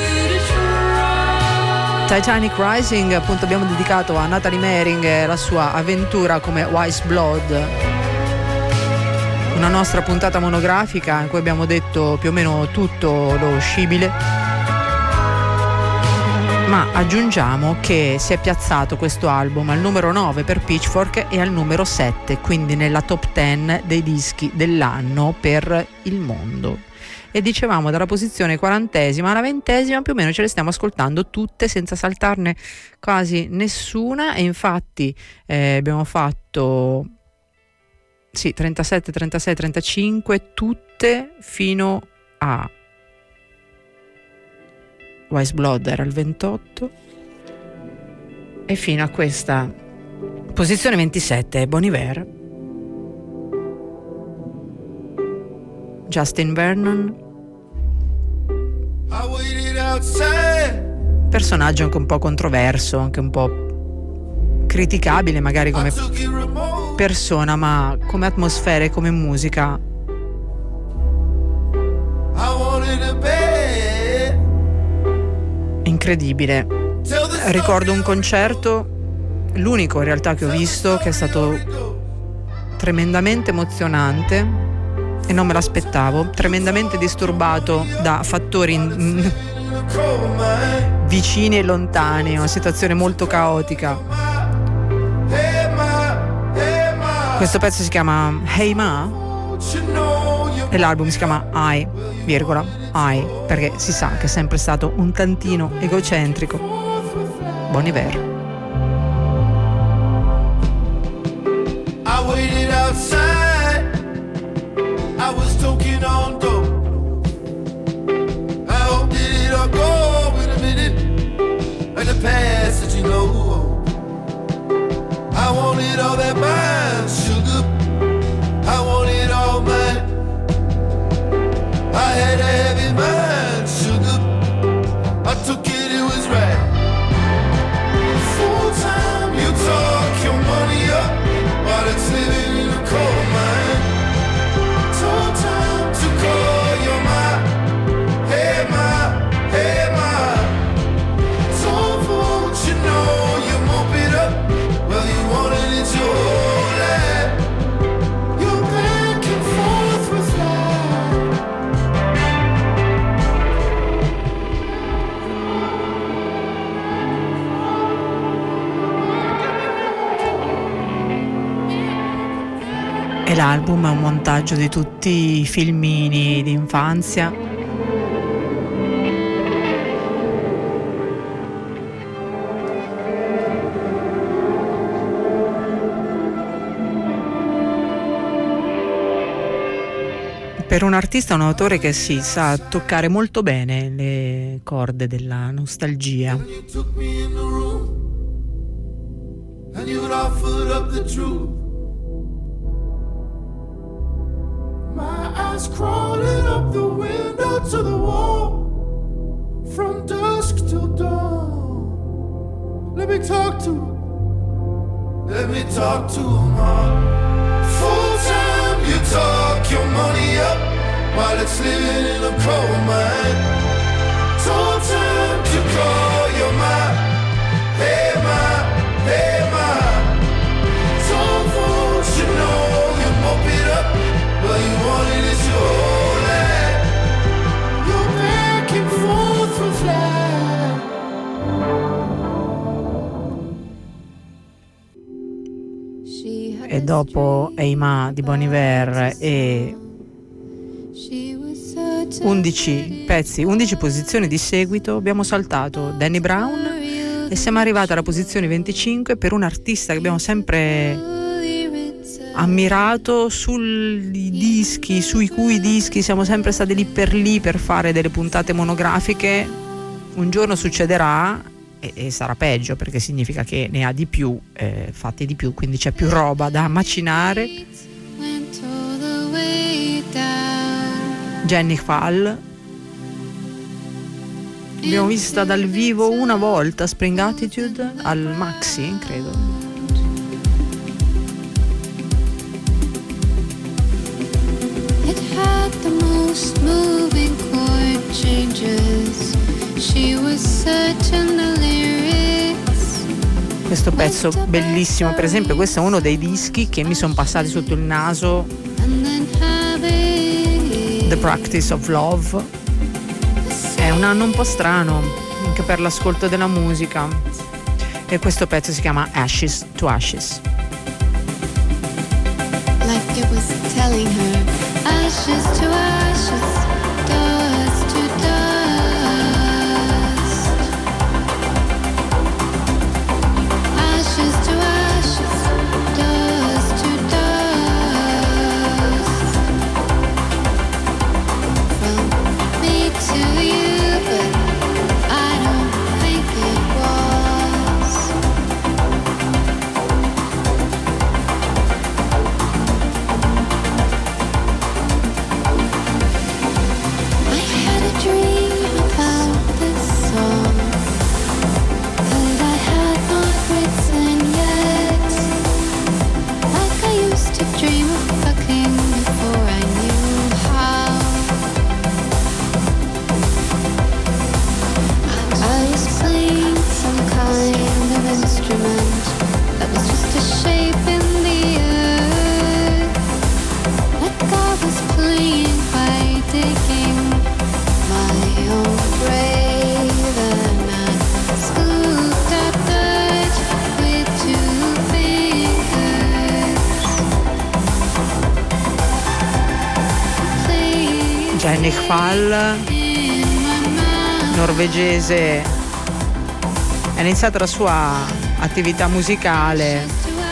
Titanic Rising, appunto, abbiamo dedicato a Natalie Merring e la sua avventura come Wise Blood. Una nostra puntata monografica in cui abbiamo detto più o meno tutto lo scibile. Ma aggiungiamo che si è piazzato questo album al numero 9 per Pitchfork e al numero 7, quindi nella top 10 dei dischi dell'anno per il mondo. E dicevamo dalla posizione 40ª alla 20ª più o meno ce le stiamo ascoltando tutte senza saltarne quasi nessuna, e infatti abbiamo fatto 37, 36, 35 tutte fino a Wise Blood era il 28, e fino a questa posizione 27 Bon Iver, Justin Vernon, personaggio anche un po' controverso, anche un po' criticabile magari come persona, ma come atmosfera e come musica incredibile. Ricordo un concerto, l'unico in realtà che ho visto, che è stato tremendamente emozionante e non me l'aspettavo, tremendamente disturbato da fattori vicini e lontani, una situazione molto caotica. Questo pezzo si chiama Hey Ma e l'album si chiama I, perché si sa che è sempre stato un tantino egocentrico. Bon Iver. I waited outside, I was talking on door. I hope that it'll go in a minute, and the past that you know. I wanted all that mine, sugar, I wanted all mine. I had to have it mine, sugar, I took it, it was right. Full time, you talk your money up, while it's living in a coal mine. Told time to call your mind. Hey ma. Told folks you know you mop it up. Well, you wanted it your whole life. You're back and forth with life. E l'album è un montaggio di tutti i filmini di infanzia. Per un artista, un autore che si sa toccare molto bene le corde della nostalgia. You took me in the room, and you'd offered up the truth. My eyes crawling up the window to the wall, from dusk till dawn. Let me talk to them all. Full time, you talk your money up, while it's living in a coal mine. Told time to call your mind. Hey ma. Told folks you know you mop it up. Well, you wanted it your whole life. You're back and forth with life. E dopo Hey Ma di Bon Iver e 11 pezzi, 11 posizioni di seguito, abbiamo saltato Danny Brown e siamo arrivati alla posizione 25 per un artista che abbiamo sempre ammirato, sui cui dischi siamo sempre stati lì per fare delle puntate monografiche. Un giorno succederà e sarà peggio, perché significa che ne ha di più, fatti di più, quindi c'è più roba da macinare. Jenny Fall l'abbiamo vista dal vivo una volta, Spring Attitude al Maxi, credo. The most moving chord changes. She was certain the lyrics. Questo pezzo bellissimo, per esempio, questo è uno dei dischi che mi sono passati sotto il naso. The Practice of Love. È un anno un po' strano anche per l'ascolto della musica, e questo pezzo si chiama Ashes to Ashes. Like it was telling her, ashes to ashes, dust to dust. Ashes to ashes, dust to dust. From me to you, but I Jenny Fall, norvegese, ha iniziato la sua attività musicale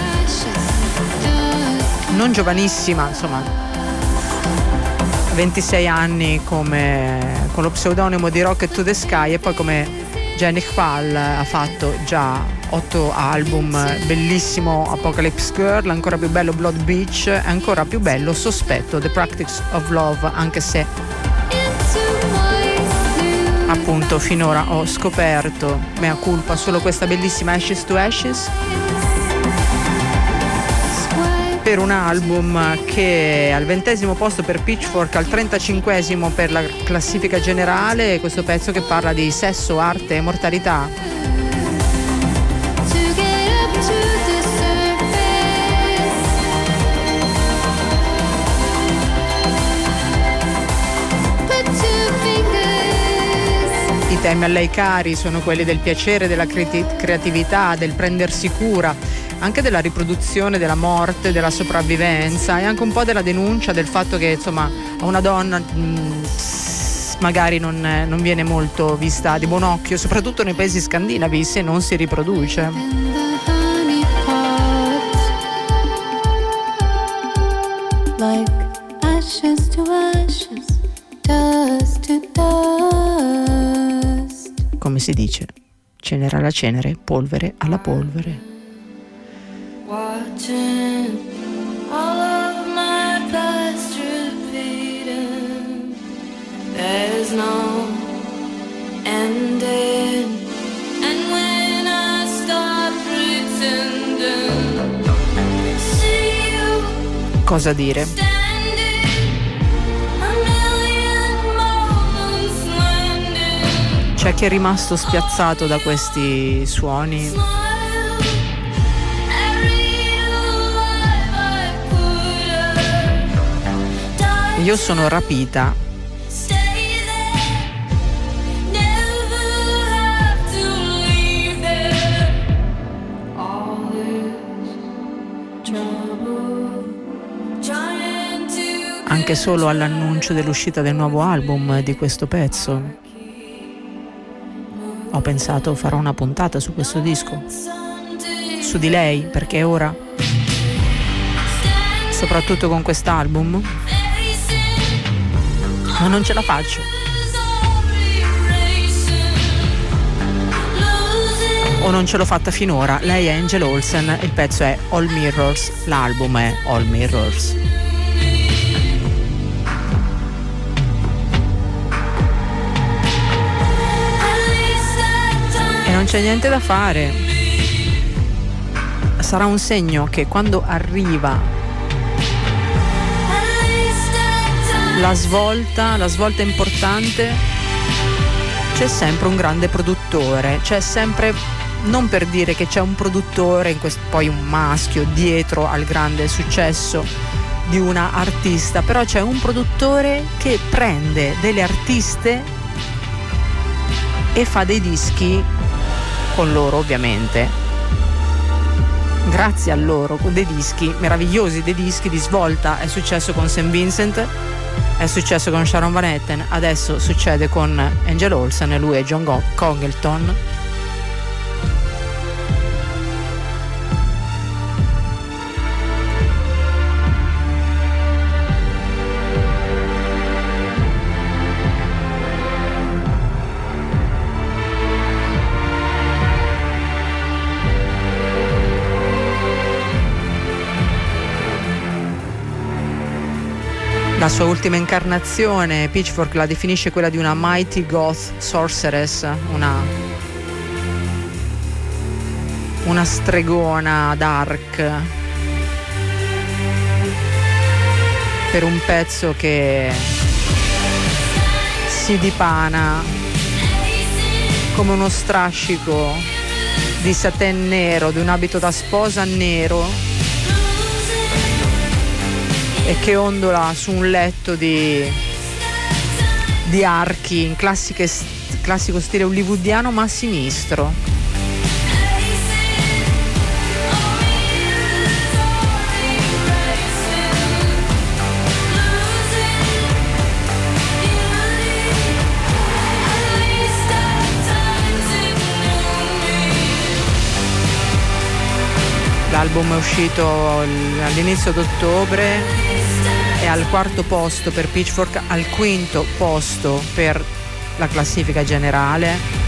non giovanissima, insomma 26 anni con lo pseudonimo di Rocket to the Sky, e poi come Jenny Fall ha fatto già 8 album, bellissimo Apocalypse Girl, ancora più bello Blood Beach, e ancora più bello Sospetto, The Practice of Love, anche se appunto finora ho scoperto, mea culpa, solo questa bellissima Ashes to Ashes, per un album che è al 20° posto per Pitchfork, al 35° per la classifica generale. Questo pezzo che parla di sesso, arte e mortalità. I temi a lei cari sono quelli del piacere, della creatività, del prendersi cura, anche della riproduzione, della morte, della sopravvivenza, e anche un po' della denuncia del fatto che insomma a una donna magari non viene molto vista di buon occhio, soprattutto nei paesi scandinavi, se non si riproduce. Like ashes to ashes, dust to dust. Come si dice, cenere alla cenere, polvere alla polvere. Watching all of my past repeating. There's no ending. And when I stop pretending, see you Cosa dire? standing, a million moments landing. C'è chi è rimasto spiazzato da questi suoni. Io sono rapita. Anche solo all'annuncio dell'uscita del nuovo album di questo pezzo. Ho pensato farò una puntata su questo disco, su di lei, perché ora, soprattutto con quest'album, ma non ce la faccio. O non ce l'ho fatta finora. Lei è Angel Olsen, il pezzo è All Mirrors, l'album è All Mirrors. E non c'è niente da fare. Sarà un segno che quando arriva la svolta importante, c'è sempre un grande produttore, c'è sempre, non per dire che c'è un produttore, poi un maschio dietro al grande successo di una artista, però c'è un produttore che prende delle artiste e fa dei dischi con loro, ovviamente, grazie a loro, con dei dischi meravigliosi, dei dischi di svolta. È successo con St. Vincent, è successo con Sharon Van Etten, adesso succede con Angel Olsen e lui è John Congleton. La sua ultima incarnazione, Pitchfork la definisce quella di una mighty goth sorceress, una stregona dark, per un pezzo che si dipana come uno strascico di satin nero, di un abito da sposa nero, e che ondola su un letto di archi in classico stile hollywoodiano, ma a sinistro. L'album è uscito all'inizio d'ottobre, è al 4° posto per Pitchfork, al 5° posto per la classifica generale.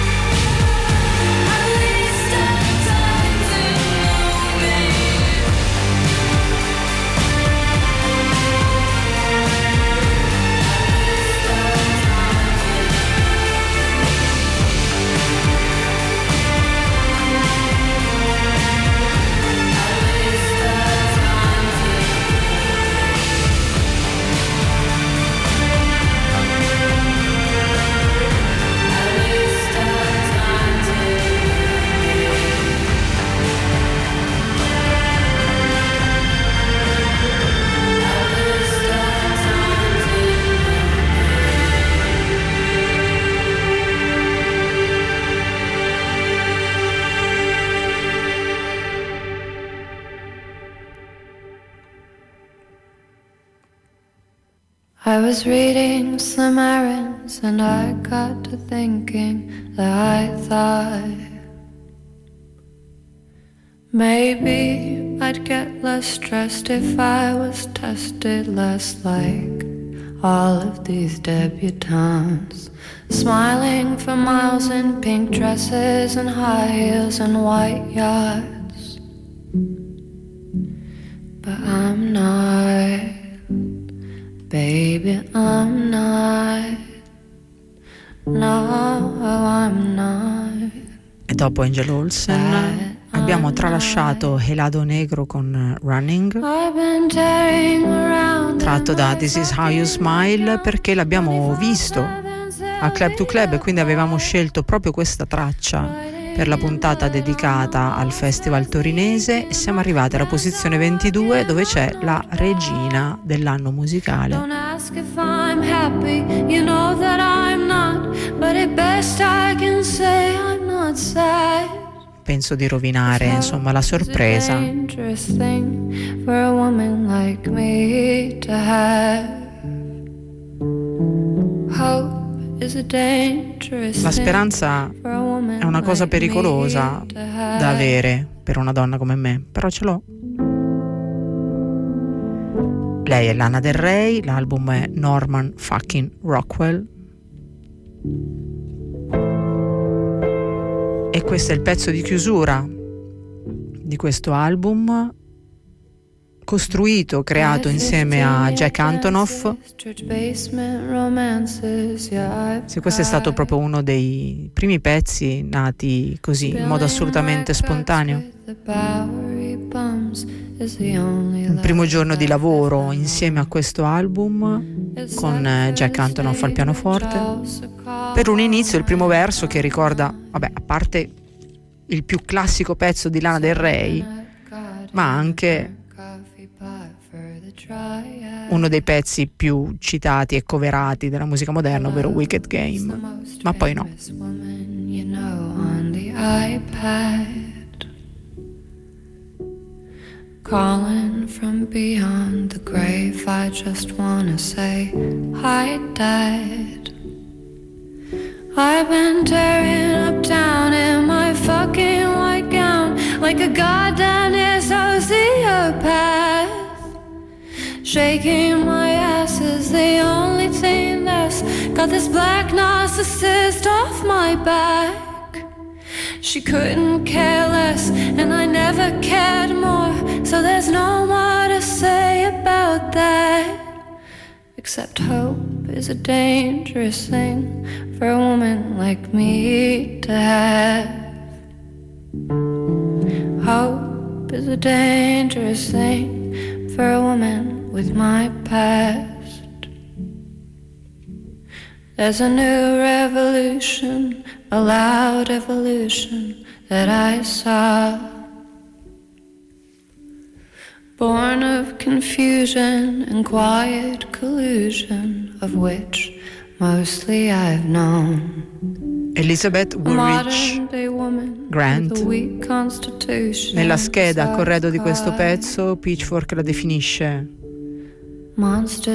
I was reading Slim Aarons and I got to thinking that I thought maybe I'd get less stressed if I was tested less like all of these debutantes, smiling for miles in pink dresses and high heels and white yachts. But I'm not. Baby, I'm not. No, I'm not. E dopo Angel Olsen abbiamo tralasciato Helado Negro con Running, tratto da This Is How You Smile, perché l'abbiamo visto a Club to Club e quindi avevamo scelto proprio questa traccia per la puntata dedicata al festival torinese e siamo arrivati alla posizione 22 dove c'è la regina dell'anno musicale. Don't ask if I'm happy, you know that I'm not, but at best I can say I'm not sad. Penso di rovinare, insomma, la sorpresa. La speranza è una cosa pericolosa da avere per una donna come me, però ce l'ho. Lei è Lana Del Rey, l'album è Norman fucking Rockwell. E questo è il pezzo di chiusura di questo album, creato insieme a Jack Antonoff. Sì, questo è stato proprio uno dei primi pezzi nati così, in modo assolutamente spontaneo. Il primo giorno di lavoro insieme a questo album, con Jack Antonoff al pianoforte. Per un inizio, il primo verso che ricorda, vabbè, a parte il più classico pezzo di Lana Del Rey, ma anche uno dei pezzi più citati e coverati della musica moderna, ovvero Wicked Game, ma poi no. Calling from beyond the grave, I just wanna say hi, Dad. I've been tearing up down in my fucking white gown like a goddamn sociopath. Shaking my ass is the only thing that's got this black narcissist off my back. She couldn't care less, and I never cared more, so there's no more to say about that. Except hope is a dangerous thing for a woman like me to have. Hope is a dangerous thing for a woman with my past. There's a new revolution, a loud evolution that I saw, born of confusion and quiet collusion, of which mostly I've known. Elizabeth Woolridge Grant, nella scheda a corredo di questo pezzo, Pitchfork la definisce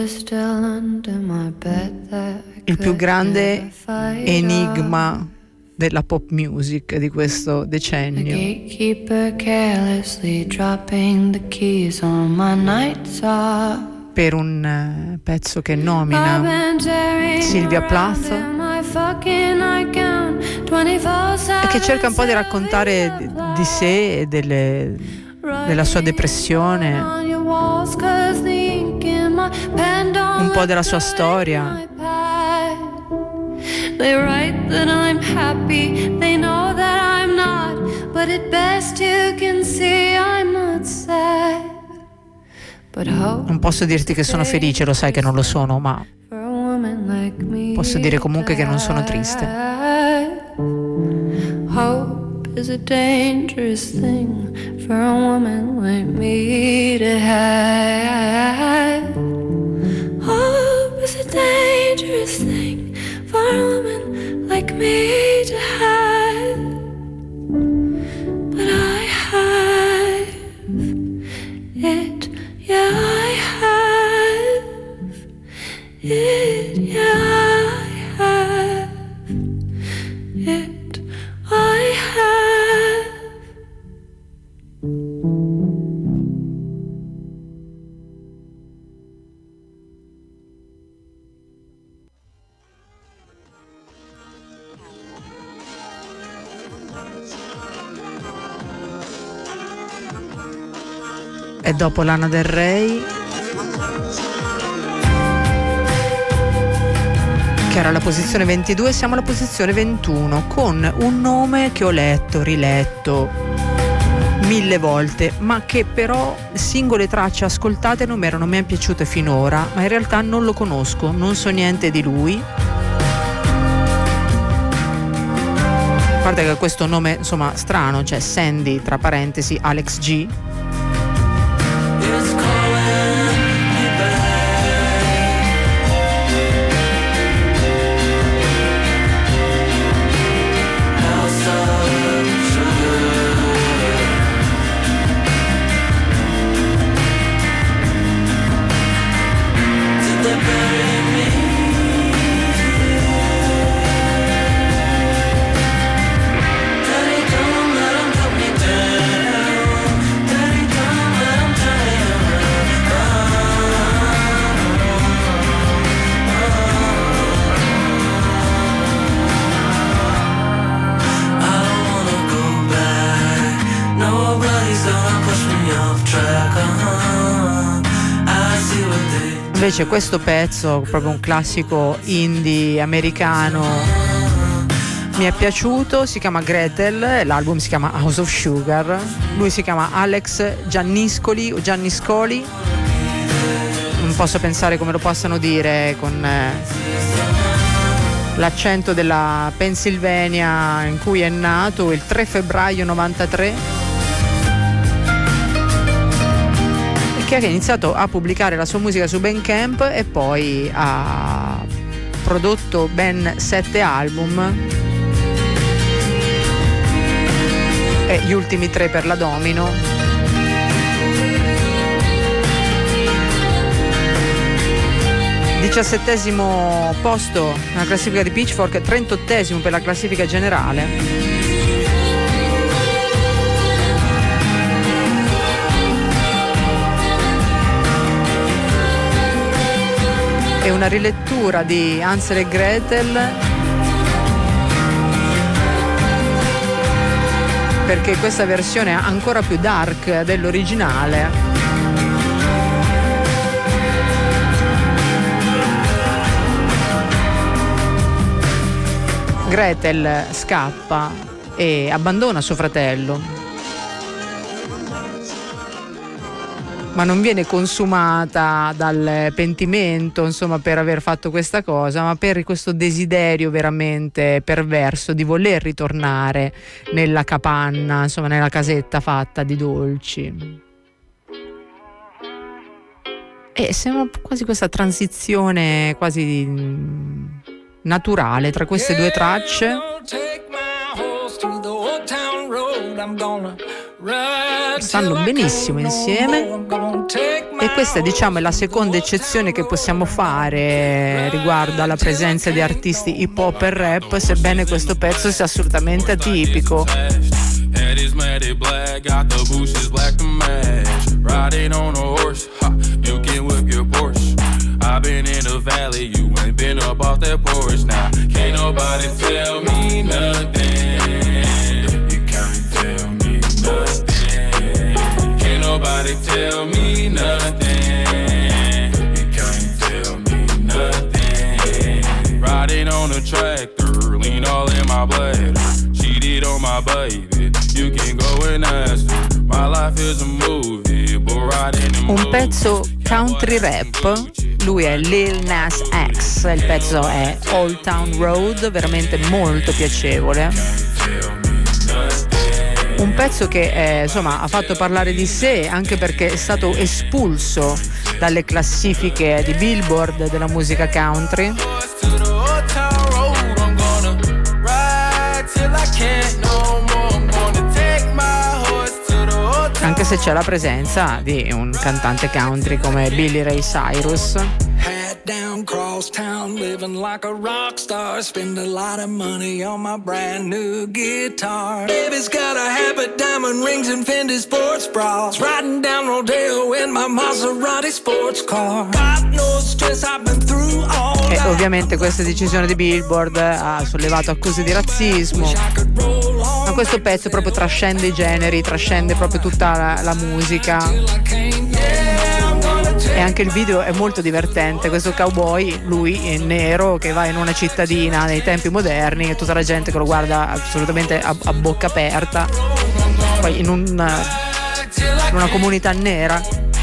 il più grande enigma della pop music di questo The decennio. gatekeeper carelessly dropping the keys on my nights Per un pezzo che nomina Sylvia Plath e che cerca un po' di raccontare di sé e della sua depressione, un po' della sua storia. They write that I'm happy, they know that I'm not, but at best you can see I'm not sad. But Non posso dirti che sono felice, lo sai che non lo sono, ma posso dire comunque che non sono triste. Hope is a dangerous thing for a woman like me to have. Hope is a dangerous thing for a woman like me to have. But I have it, yeah, I have it, yeah, I have it, I have. E dopo Lana Del Rey, che era la posizione 22, siamo alla posizione 21 con un nome che ho letto, riletto 1000 volte, ma che però singole tracce ascoltate non mi erano mai piaciute finora, ma in realtà non lo conosco, non so niente di lui. A parte che questo nome insomma strano, cioè Sandy tra parentesi Alex G. Invece questo pezzo, proprio un classico indie americano, mi è piaciuto, si chiama Gretel, l'album si chiama House of Sugar, lui si chiama Alex Gianniscoli o Gianniscoli, non posso pensare come lo possano dire con l'accento della Pennsylvania in cui è nato il 3 febbraio 93. Che ha iniziato a pubblicare la sua musica su Bandcamp e poi ha prodotto ben 7 album e gli ultimi 3 per la Domino. Diciassettesimo posto nella classifica di Pitchfork, 38esimo per la classifica generale. È una rilettura di Hansel e Gretel, perché questa versione è ancora più dark dell'originale. Gretel scappa e abbandona suo fratello, ma non viene consumata dal pentimento, insomma, per aver fatto questa cosa, ma per questo desiderio veramente perverso di voler ritornare nella capanna, insomma, nella casetta fatta di dolci. E sembra quasi questa transizione quasi naturale tra queste due stanno benissimo insieme, e questa, diciamo, è la seconda eccezione che possiamo fare riguardo alla presenza di artisti hip hop e rap, sebbene questo pezzo sia assolutamente atipico. I've been in the valley, you ain't been up off that porch now. Can't nobody tell me nothing. You can't tell me nothing. Can't nobody tell me nothing. You can't tell me nothing. Riding on a tractor, lean all in my bladder. Cheated on my baby, you can go and ask her. My life is a movie, but riding in un pezzo country rap. Lui è Lil Nas X, il pezzo è Old Town Road, veramente molto piacevole. Un pezzo che insomma ha fatto parlare di sé, anche perché è stato espulso dalle classifiche di Billboard della musica country. Anche se c'è la presenza di un cantante country come Billy Ray Cyrus. Down cross town, living like a rock star, spend a lot of money on my brand new guitar. Baby's got a habit, diamond rings and Fendi sports bras, riding down Rodeo in my Maserati sports car. Got no stress, I've been through all that. E ovviamente questa decisione di Billboard ha sollevato accuse di razzismo, ma questo pezzo proprio trascende i generi, trascende proprio tutta la musica. E anche il video è molto divertente, questo cowboy, lui in nero, che va in una cittadina nei tempi moderni e tutta la gente che lo guarda assolutamente a bocca aperta, poi in una comunità nera,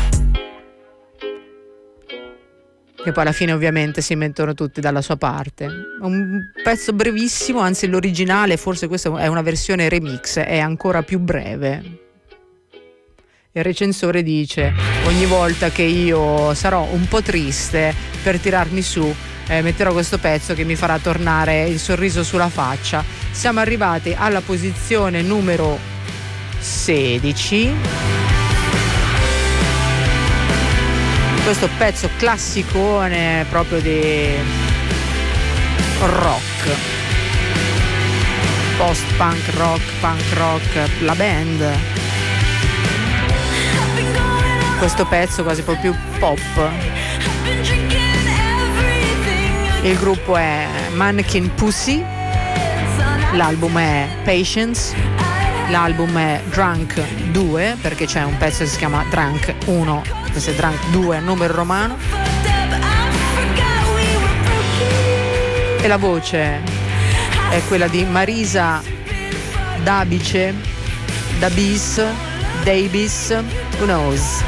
che poi alla fine ovviamente si mettono tutti dalla sua parte. Un pezzo brevissimo, anzi l'originale, forse questa è una versione remix, è ancora più breve. Il recensore dice: ogni volta che io sarò un po' triste, per tirarmi su metterò questo pezzo che mi farà tornare il sorriso sulla faccia. Siamo arrivati alla posizione numero 16. Questo pezzo classicone proprio di rock, post-punk rock, punk rock, la band. Questo pezzo quasi proprio pop. Il gruppo è Mannequin Pussy, l'album è Patience, l'album è Drunk 2, perché c'è un pezzo che si chiama Drunk 1, questo è Drunk 2 numero romano, e la voce è quella di Marisa Davis, who knows.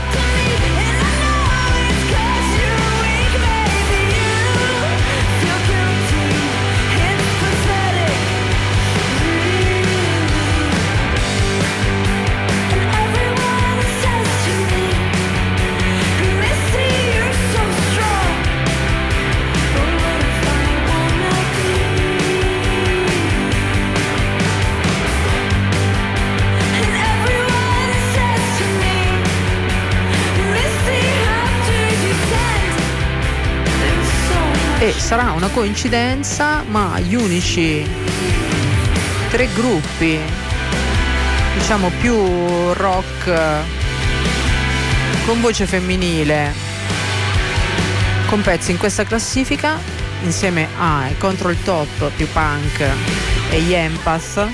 E sarà una coincidenza, ma gli unici 3 gruppi, diciamo più rock con voce femminile, con pezzi in questa classifica, insieme a Control Top più punk e gli Empath,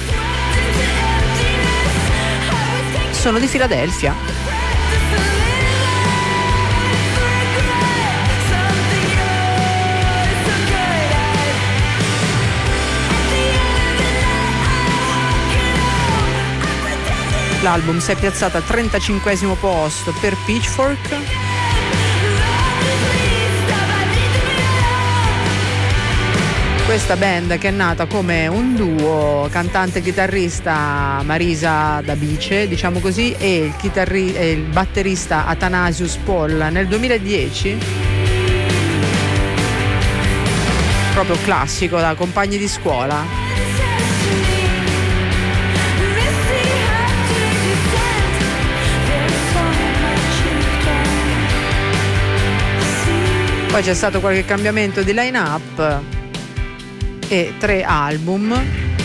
sono di Filadelfia. L'album si è piazzato al 35° posto per Pitchfork. Questa band che è nata come un duo, cantante e chitarrista Marisa Davice, diciamo così, e il batterista Athanasius Paul nel 2010. Proprio classico da compagni di scuola. Poi c'è stato qualche cambiamento di line-up e 3 album.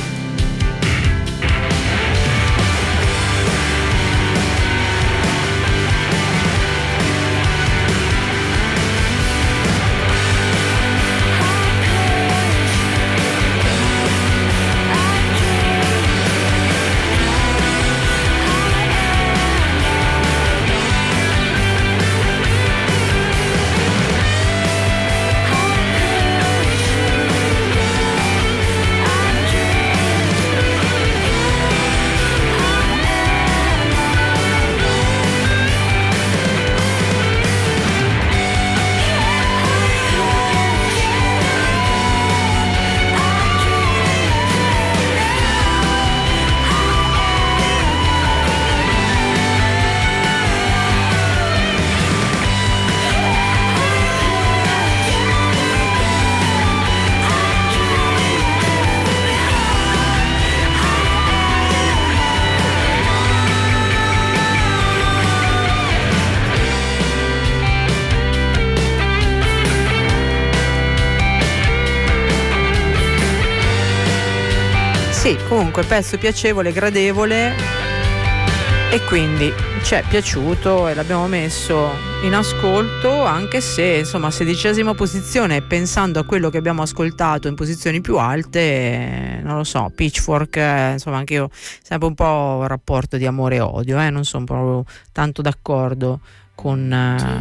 Sì, comunque pezzo piacevole, gradevole, e quindi ci è piaciuto e l'abbiamo messo in ascolto, anche se insomma 16ª posizione, pensando a quello che abbiamo ascoltato in posizioni più alte, non lo so, Pitchfork, insomma anche io sempre un po' un rapporto di amore e odio, non sono proprio tanto d'accordo con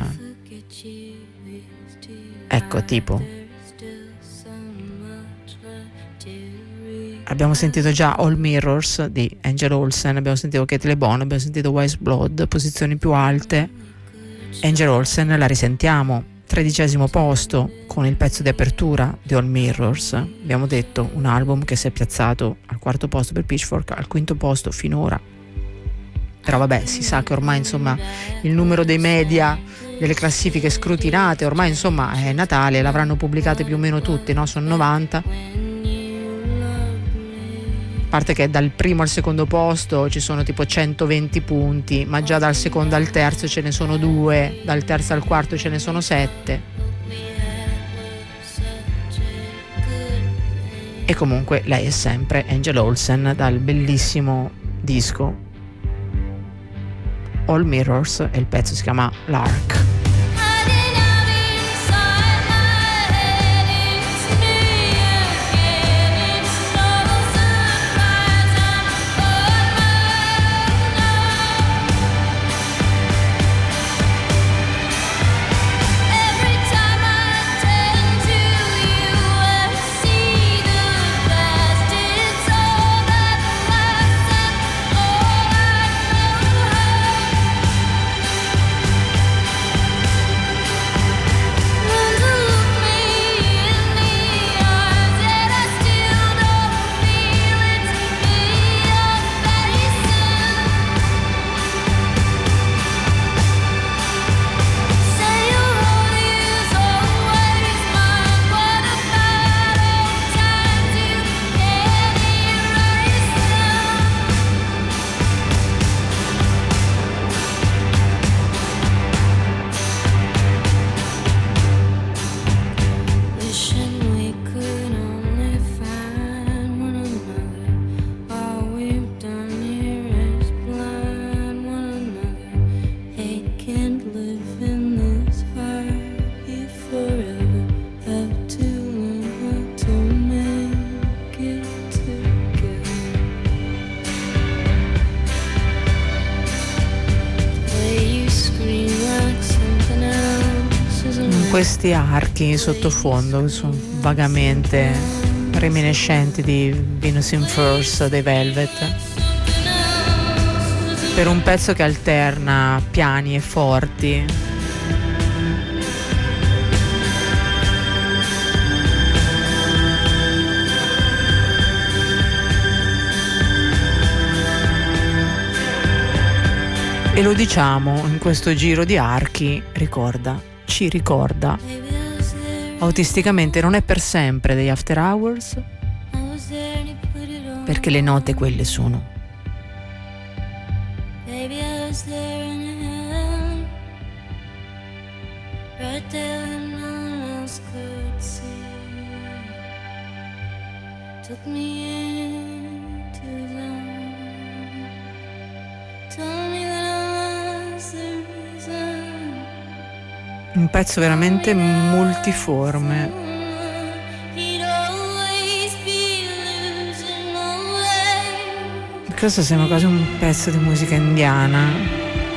ecco, tipo abbiamo sentito già All Mirrors di Angel Olsen, abbiamo sentito Kate Le Bon, abbiamo sentito Wise Blood, posizioni più alte. Angel Olsen la risentiamo, 13° posto con il pezzo di apertura di All Mirrors. Abbiamo detto un album che si è piazzato al 4° posto per Pitchfork, al 5° posto finora. Però vabbè, si sa che ormai insomma il numero dei media delle classifiche scrutinate, ormai insomma è Natale, l'avranno pubblicate più o meno tutti, no? Sono 90. A parte che dal primo al secondo posto ci sono tipo 120 punti, ma già dal secondo al terzo ce ne sono 2, dal terzo al quarto ce ne sono 7. E comunque lei è sempre Angel Olsen, dal bellissimo disco All Mirrors, e il pezzo si chiama Lark. Questi archi sottofondo sono vagamente reminiscenti di Venus in Furs dei Velvet, per un pezzo che alterna piani e forti. E lo diciamo in questo giro di archi, ci ricorda autisticamente non è per sempre degli After Hours, perché le note quelle sono. Right there in the took me in too long. Told me that I was the reason. Un pezzo veramente multiforme. He'd always be losing my way. Questo sembra quasi un pezzo di musica indiana.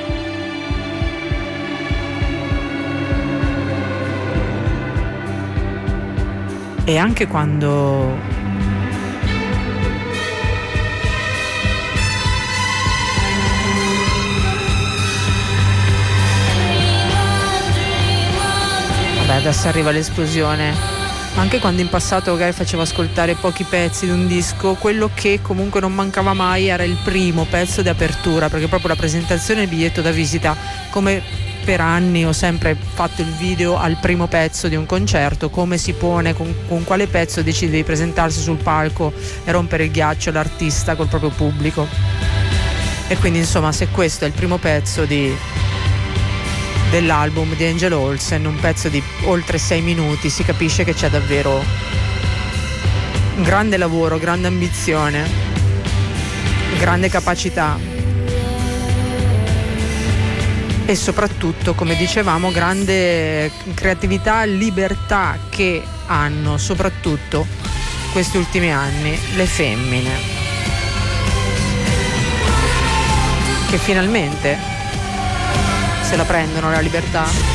E anche quando vabbè, adesso arriva l'esplosione. Anche quando in passato magari facevo ascoltare pochi pezzi di un disco, quello che comunque non mancava mai era il primo pezzo di apertura, perché proprio la presentazione e il biglietto da visita, come per anni ho sempre fatto il video al primo pezzo di un concerto, come si pone, con quale pezzo decide di presentarsi sul palco e rompere il ghiaccio l'artista col proprio pubblico. E quindi insomma, se questo è il primo pezzo dell'album di Angel Olsen, un pezzo di oltre 6 minuti, si capisce che c'è davvero un grande lavoro, grande ambizione, grande capacità e soprattutto, come dicevamo, grande creatività, libertà che hanno soprattutto questi ultimi anni le femmine, che finalmente se la prendono la libertà.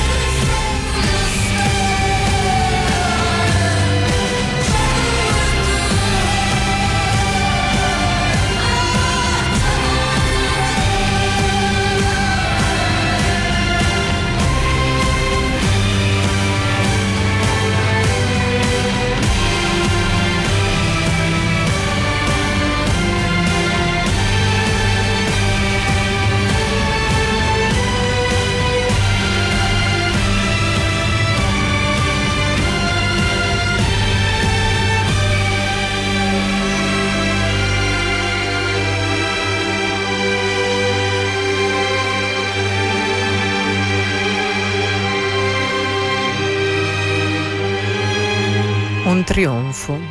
Un trionfo.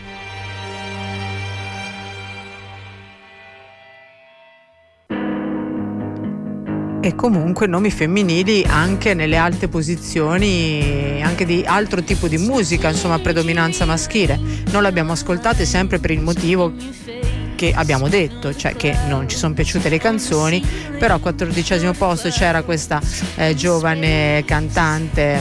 E comunque nomi femminili anche nelle alte posizioni, anche di altro tipo di musica, insomma, a predominanza maschile. Non l'abbiamo ascoltate sempre per il motivo che abbiamo detto, cioè che non ci sono piaciute le canzoni, però al 14° posto c'era questa giovane cantante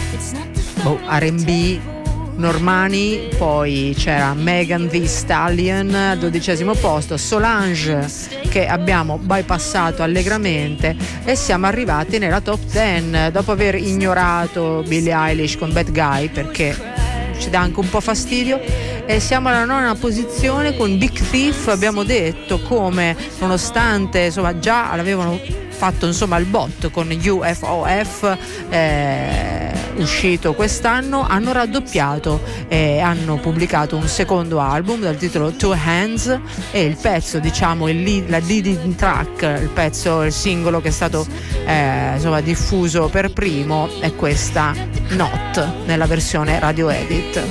R&B, Normani, poi c'era Megan Thee Stallion al 12° posto, Solange che abbiamo bypassato allegramente e siamo arrivati nella top 10 dopo aver ignorato Billie Eilish con Bad Guy perché ci dà anche un po' fastidio, e siamo alla 9ª posizione con Big Thief. Abbiamo detto come nonostante insomma già l'avevano fatto insomma il botto con UFOF uscito quest'anno, hanno raddoppiato e hanno pubblicato un secondo album dal titolo Two Hands, e il pezzo, diciamo la leading track, il singolo che è stato insomma diffuso per primo è questa Not nella versione radio edit.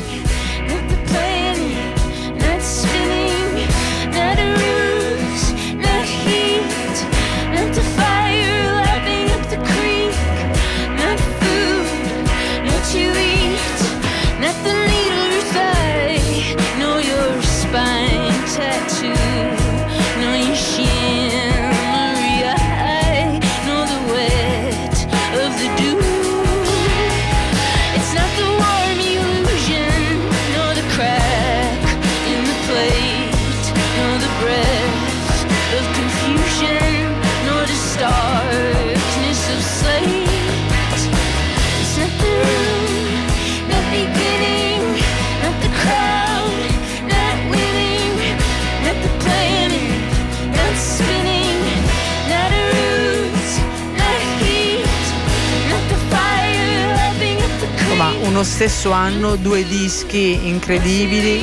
Uno stesso anno, 2 dischi incredibili.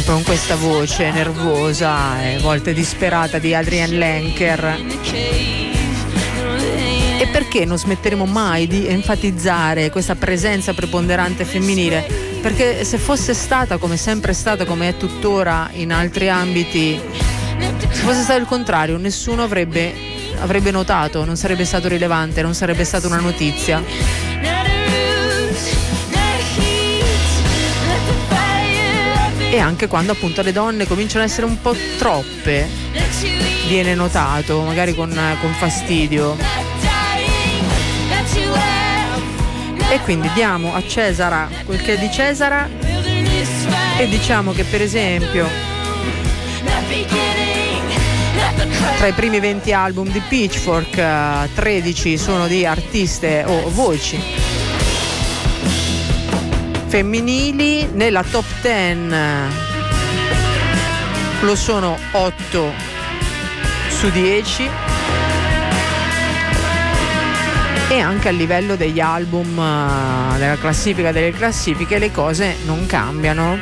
con questa voce nervosa e a volte disperata di Adrienne Lenker. E perché non smetteremo mai di enfatizzare questa presenza preponderante femminile? Perché se fosse stata come sempre stata, come è tuttora in altri ambiti, se fosse stato il contrario, nessuno avrebbe notato, non sarebbe stato rilevante, non sarebbe stata una notizia. E anche quando appunto le donne cominciano ad essere un po' troppe, viene notato, magari con fastidio. E quindi diamo a Cesara quel che è di Cesara e diciamo che per esempio tra i primi 20 album di Pitchfork 13 sono di artiste o voci femminili, nella top 10 lo sono 8 su 10 e anche a livello degli album della classifica delle classifiche le cose non cambiano.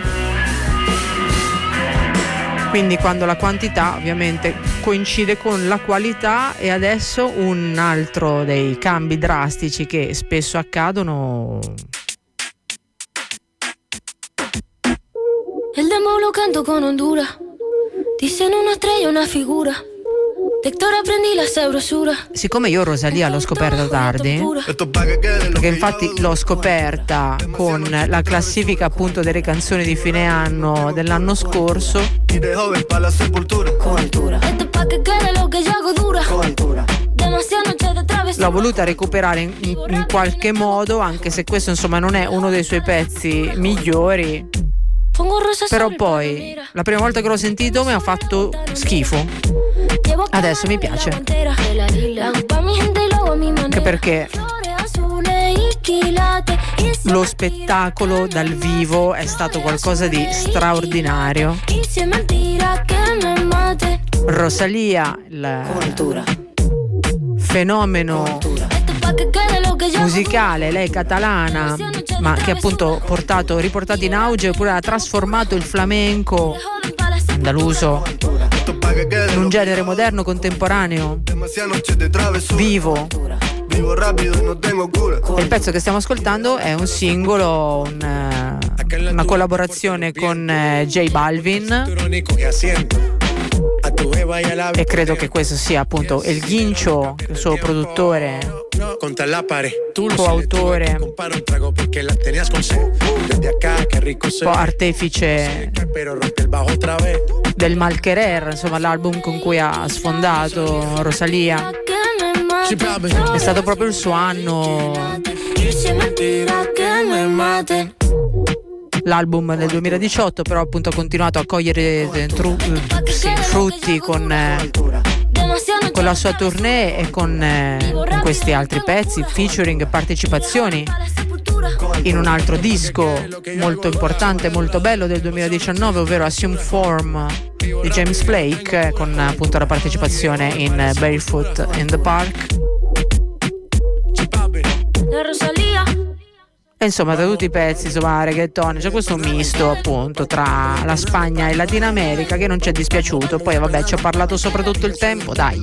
Quindi quando la quantità ovviamente coincide con la qualità. E adesso un altro dei cambi drastici che spesso accadono. El demo lo canto con Honduras. Dicen una estrella, una figura. Lector aprendí la sabrosura. Siccome io Rosalia l'ho scoperta tardi, perché infatti l'ho scoperta con la classifica appunto delle canzoni di fine anno dell'anno scorso, l'ho voluta recuperare in qualche modo, anche se questo insomma non è uno dei suoi pezzi migliori. Però poi la prima volta che l'ho sentito mi ha fatto schifo. Adesso mi piace, anche perché lo spettacolo dal vivo è stato qualcosa di straordinario. Rosalia, il fenomeno musicale, lei catalana, ma che appunto riportato in auge, oppure ha trasformato il flamenco andaluso in un genere moderno, contemporaneo, vivo. E il pezzo che stiamo ascoltando è un singolo, una collaborazione con J Balvin, e credo che questo sia appunto El Guincho, il suo produttore, coautore, un po' artefice del Malquerer, insomma l'album con cui ha sfondato Rosalia. È stato proprio il suo anno, l'album del 2018, però appunto ha continuato a cogliere frutti con la sua tournée e con questi altri pezzi, featuring e partecipazioni in un altro disco molto importante, molto bello del 2019, ovvero Assume Form di James Blake, con appunto la partecipazione in Barefoot in the Park. E insomma, tra tutti i pezzi, insomma, reggaeton, c'è questo misto appunto tra la Spagna e Latina America che non ci è dispiaciuto. Poi vabbè, ci ho parlato soprattutto il tempo, dai.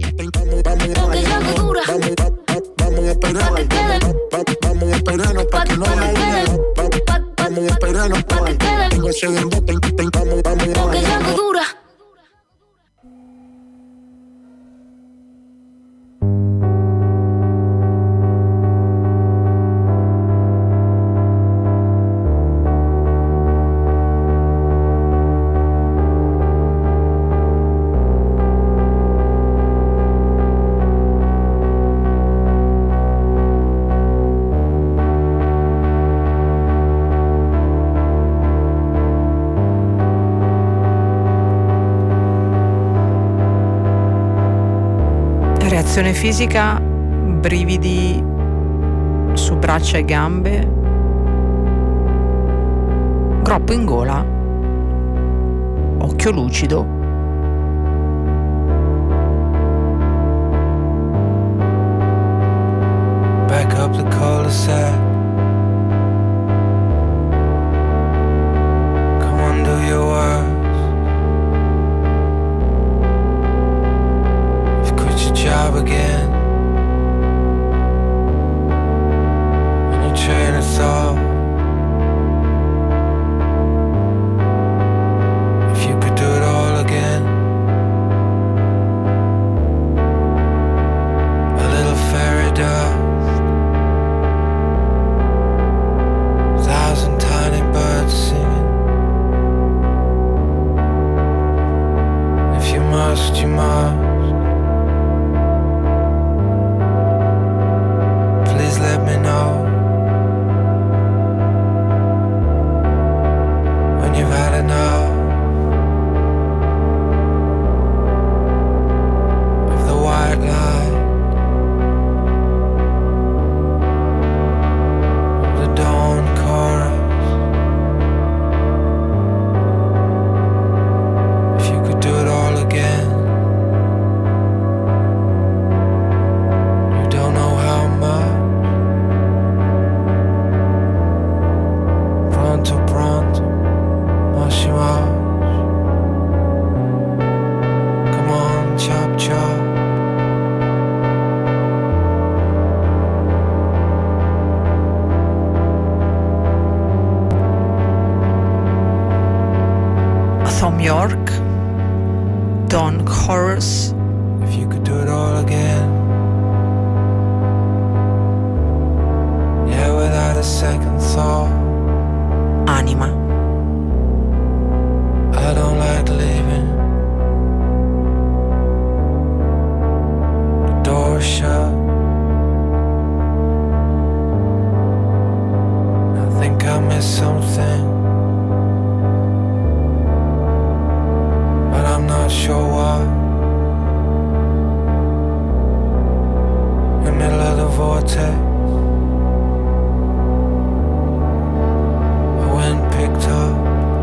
Reazione fisica, brividi su braccia e gambe, groppo in gola, occhio lucido. Back up the cul-de-sac. Come on, do your worst. York, Don Horace. If you could do it all again, yeah, without a second thought. Anima. I don't like leaving, the door shut. I think I missed something, but I'm not sure what. In the middle of the vortex, the wind picked up,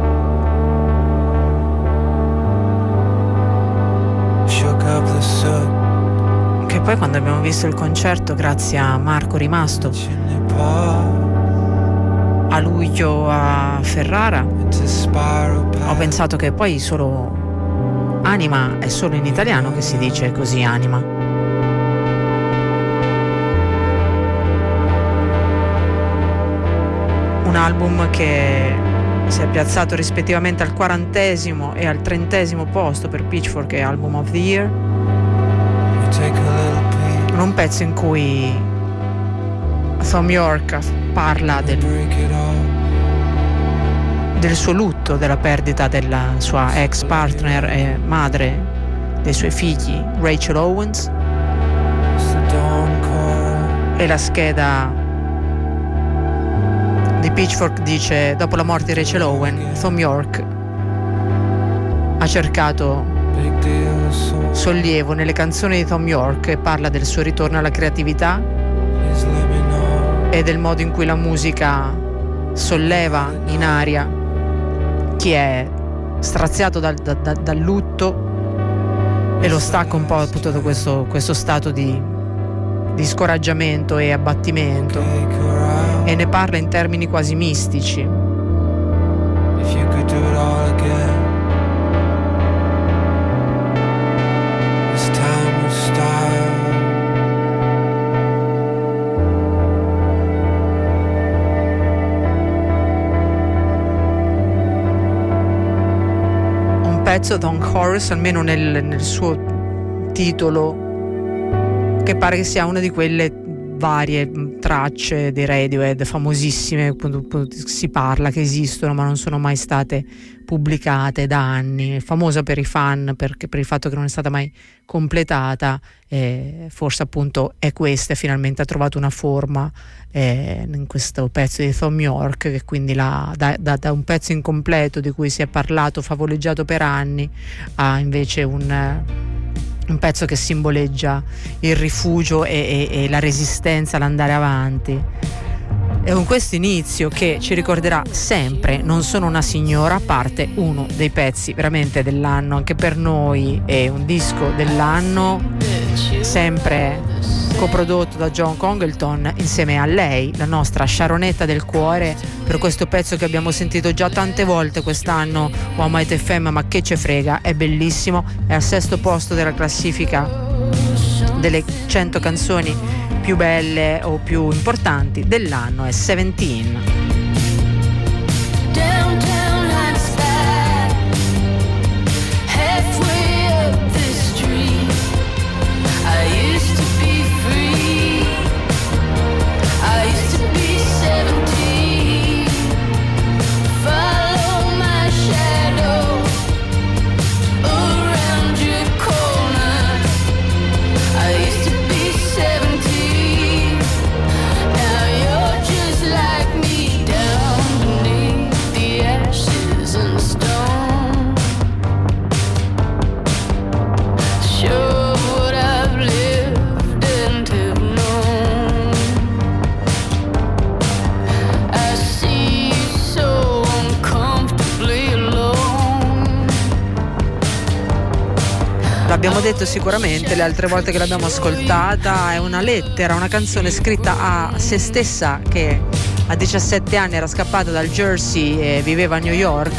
shook up the soot. Che poi quando abbiamo visto il concerto, grazie a Marco Rimasto, a luglio a Ferrara, ho pensato che poi solo Anima è solo in italiano che si dice così, Anima. Un album che si è piazzato rispettivamente al 40° e al 30° posto per Pitchfork e Album of the Year. Un pezzo in cui Thom Yorke parla del suo lutto, della perdita della sua ex partner e madre dei suoi figli, Rachel Owens, e la scheda di Pitchfork dice: dopo la morte di Rachel Owen, Thom Yorke ha cercato sollievo nelle canzoni di Thom Yorke e parla del suo ritorno alla creatività e del modo in cui la musica solleva in aria chi è straziato dal lutto e lo stacca un po' appunto da questo stato di scoraggiamento e abbattimento, e ne parla in termini quasi mistici. If you could do it all again, this time with style. Un pezzo Don Horace, almeno nel suo titolo, che pare che sia una di quelle varie tracce dei Radiohead famosissime, si parla che esistono ma non sono mai state pubblicate da anni, è famosa per i fan perché per il fatto che non è stata mai completata, forse appunto è questa, e finalmente ha trovato una forma in questo pezzo di Thom Yorke, che quindi da un pezzo incompleto di cui si è parlato, favoleggiato per anni, a invece un pezzo che simboleggia il rifugio e la resistenza all'andare avanti. E con questo inizio che ci ricorderà sempre Non sono una signora, parte uno dei pezzi veramente dell'anno anche per noi, è un disco dell'anno sempre coprodotto da John Congleton insieme a lei, la nostra Sharonetta del cuore, per questo pezzo che abbiamo sentito già tante volte quest'anno One Might FM, ma che ce frega, è bellissimo, è al 6° posto della classifica delle 100 canzoni più belle o più importanti dell'anno, è 17. L'abbiamo detto sicuramente le altre volte che l'abbiamo ascoltata, è una lettera, una canzone scritta a se stessa, che a 17 anni era scappata dal Jersey e viveva a New York.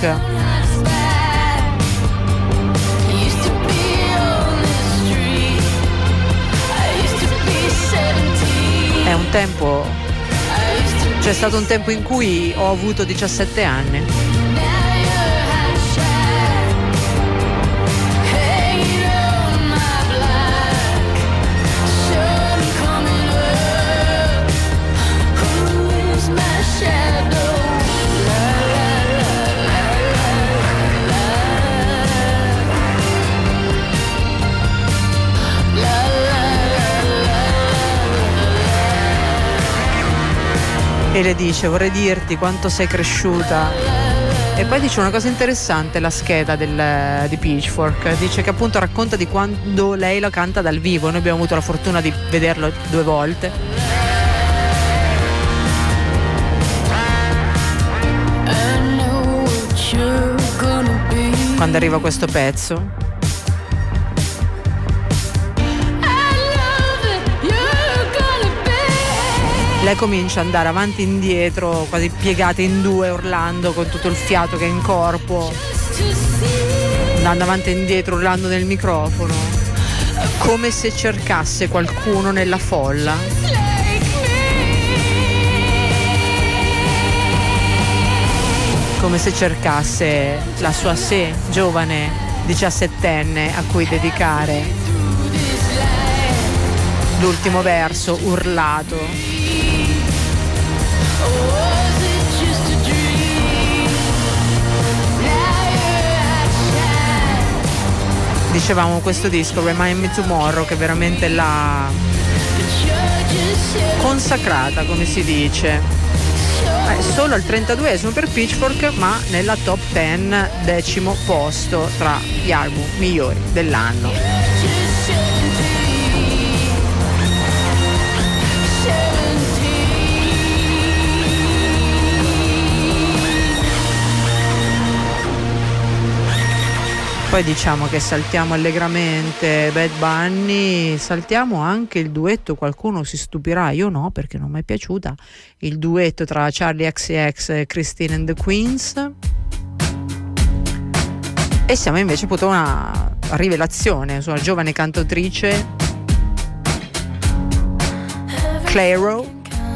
È un tempo, c'è stato un tempo in cui ho avuto 17 anni. le dice: vorrei dirti quanto sei cresciuta. E poi dice una cosa interessante, la scheda di Pitchfork, dice che appunto racconta di quando lei la canta dal vivo. Noi abbiamo avuto la fortuna di vederlo 2 volte. Quando arriva questo pezzo, lei comincia ad andare avanti e indietro, quasi piegata in 2, urlando con tutto il fiato che ha in corpo, andando avanti e indietro, urlando nel microfono, come se cercasse qualcuno nella folla. Come se cercasse la sua sé giovane 17enne a cui dedicare l'ultimo verso urlato. Dicevamo questo disco Remind Me Tomorrow, che veramente l'ha consacrata, come si dice. Solo al 32esimo per Pitchfork, ma nella top 10, 10° posto tra gli album migliori dell'anno. Poi diciamo che saltiamo allegramente Bad Bunny, saltiamo anche il duetto, qualcuno si stupirà, io no perché non mi è piaciuta, il duetto tra Charli XCX e Christine and the Queens. E siamo invece appunto una rivelazione su una giovane cantautrice, Clairo.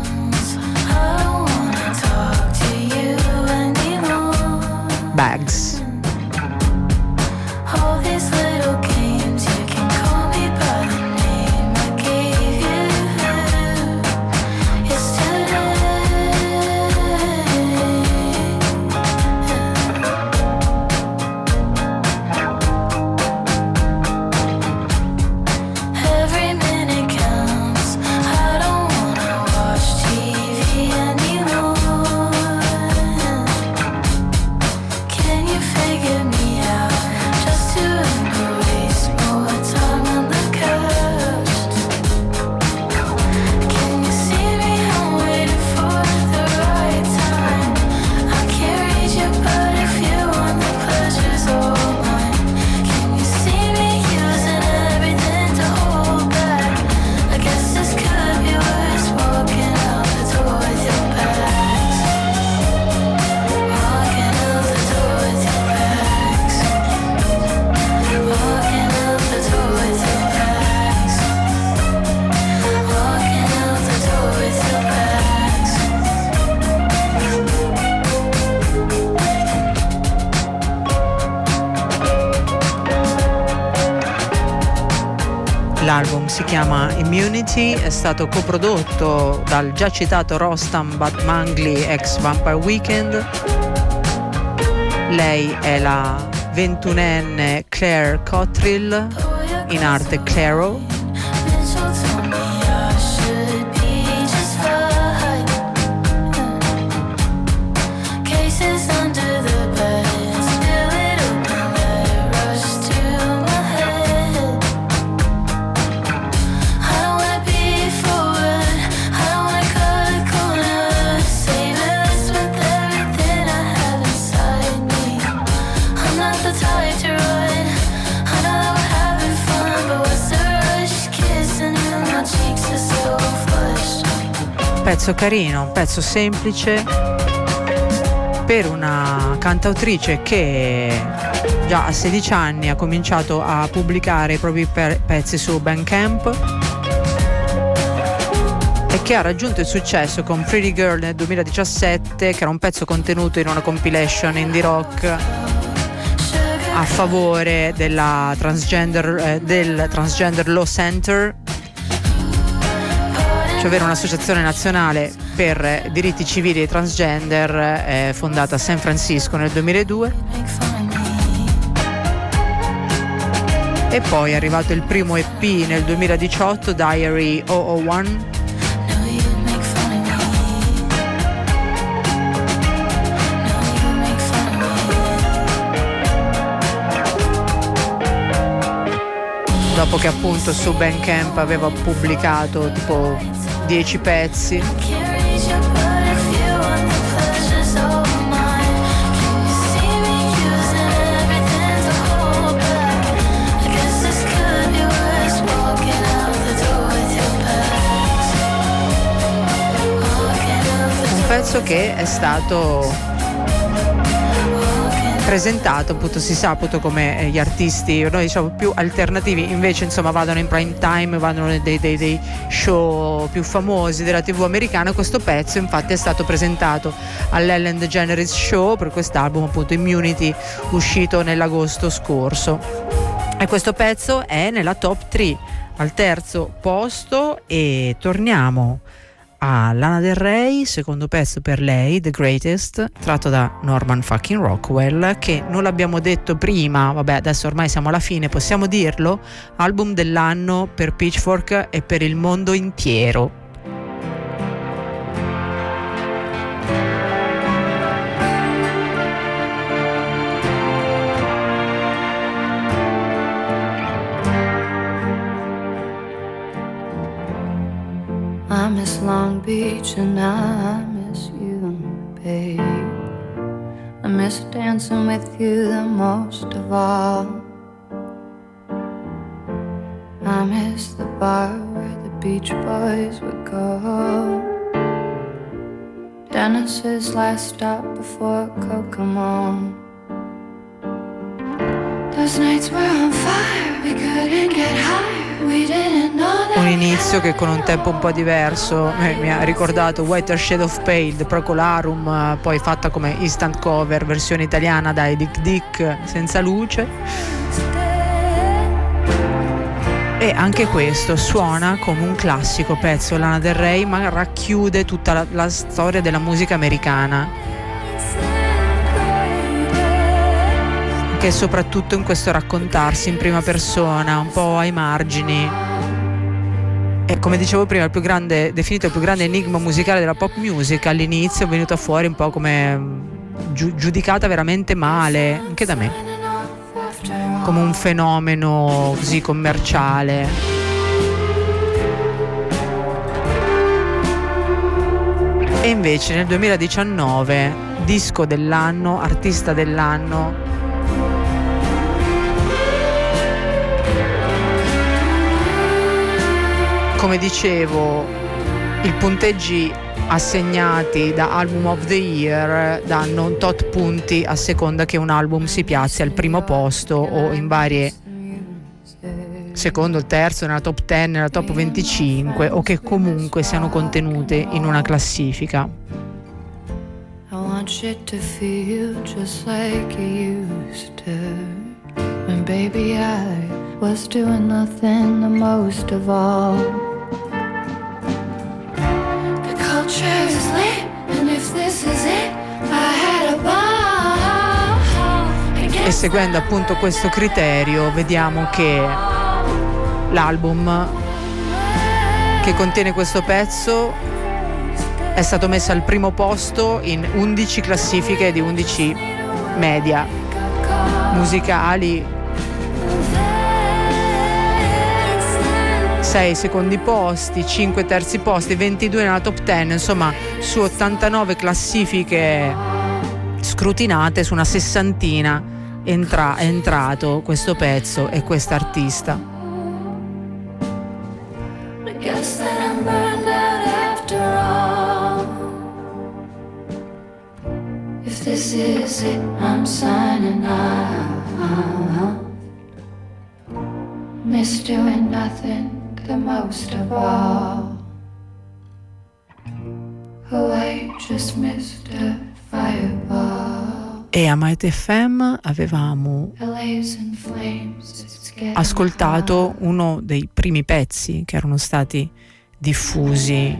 Bags. All these little games, you can call me by the name I gave you yesterday. Every minute counts, I don't wanna watch TV anymore. Can you figure me out? To embrace more time on the couch. Can you see me? I'm waiting for the right time. I can't reach you, but if you want the pleasure's all mine. Can you see me using everything to hold back? I guess this could be worse, walking out the door with your bags. Walking out the door with your bags. Walking out the door with your bags. Walking out the door with your bags. L'album si chiama Immunity, è stato coprodotto dal già citato Rostam Batmanglij ex Vampire Weekend. Lei è la 21enne Claire Cottrell, in arte Clairo. Mitchell told me I should be just fine. Cases under the bed, spill it open, let it rush to my head. I don't wanna be forward, I don't wanna cut a corner. Save it with everything I have inside me. I'm not the type to run, I know that we're having fun, but what's the rush? Kissing you, my cheeks are so flushed. Pezzo carino, un pezzo semplice per una cantautrice che già a 16 anni ha cominciato a pubblicare i propri pezzi su Bandcamp e che ha raggiunto il successo con Pretty Girl nel 2017, che era un pezzo contenuto in una compilation indie rock a favore della del Transgender Law Center, cioè ovvero un'associazione nazionale per diritti civili dei transgender fondata a San Francisco nel 2002. E poi è arrivato il primo EP nel 2018, Diary 001, dopo che appunto su Bandcamp aveva pubblicato tipo 10 pezzi. Un pezzo che è stato presentato, appunto, si sa appunto come gli artisti, noi diciamo più alternativi invece insomma vanno in prime time, vanno dei show più famosi della TV americana. Questo pezzo infatti è stato presentato all'Ellen DeGeneres Show per quest'album appunto Immunity, uscito nell'agosto scorso, e questo pezzo è nella top 3 al terzo posto. E torniamo a Lana Del Rey, secondo pezzo per lei, The Greatest, tratto da Norman fucking Rockwell, che non l'abbiamo detto prima, vabbè adesso ormai siamo alla fine, possiamo dirlo, album dell'anno per Pitchfork e per il mondo intero. I miss Long Beach and I miss you, babe. I miss dancing with you the most of all. I miss the bar where the Beach Boys would go. Dennis's last stop before Kokomo. Those nights were on fire, we couldn't get higher. Un inizio che con un tempo un po' diverso mi ha ricordato Whiter Shade of Pale, Procolarum, poi fatta come instant cover, versione italiana dai Dick Dick, senza luce. E anche questo suona come un classico pezzo Lana Del Rey, ma racchiude tutta la storia della musica americana, che soprattutto in questo raccontarsi in prima persona, un po' ai margini. E come dicevo prima, definito il più grande enigma musicale della pop music, all'inizio è venuta fuori un po' come giudicata veramente male, anche da me, come un fenomeno così commerciale. E invece nel 2019, disco dell'anno, artista dell'anno, come dicevo, i punteggi assegnati da Album of the Year danno un tot punti a seconda che un album si piazzi al primo posto o in varie secondo, il terzo, nella top 10, nella top 25, o che comunque siano contenute in una classifica. I want you to feel just like you used to. When baby I was doing nothing the most of all. The culture is lit, and if this is it, I had a ball. E seguendo appunto questo criterio vediamo che l'album che contiene questo pezzo è stato messo al primo posto in 11 classifiche di 11 media musicali, 6 secondi posti, 5 terzi posti, 22 nella top 10, insomma su 89 classifiche scrutinate, su una sessantina è entrato questo pezzo e quest'artista. Guess that I'm burned out after all. If this is it, I'm signing out. Miss doing nothing the most of all. Oh, I just missed a fireball. E a Mighty FM avevamo LA's in flames, it's getting ascoltato uno dei primi pezzi che erano stati diffusi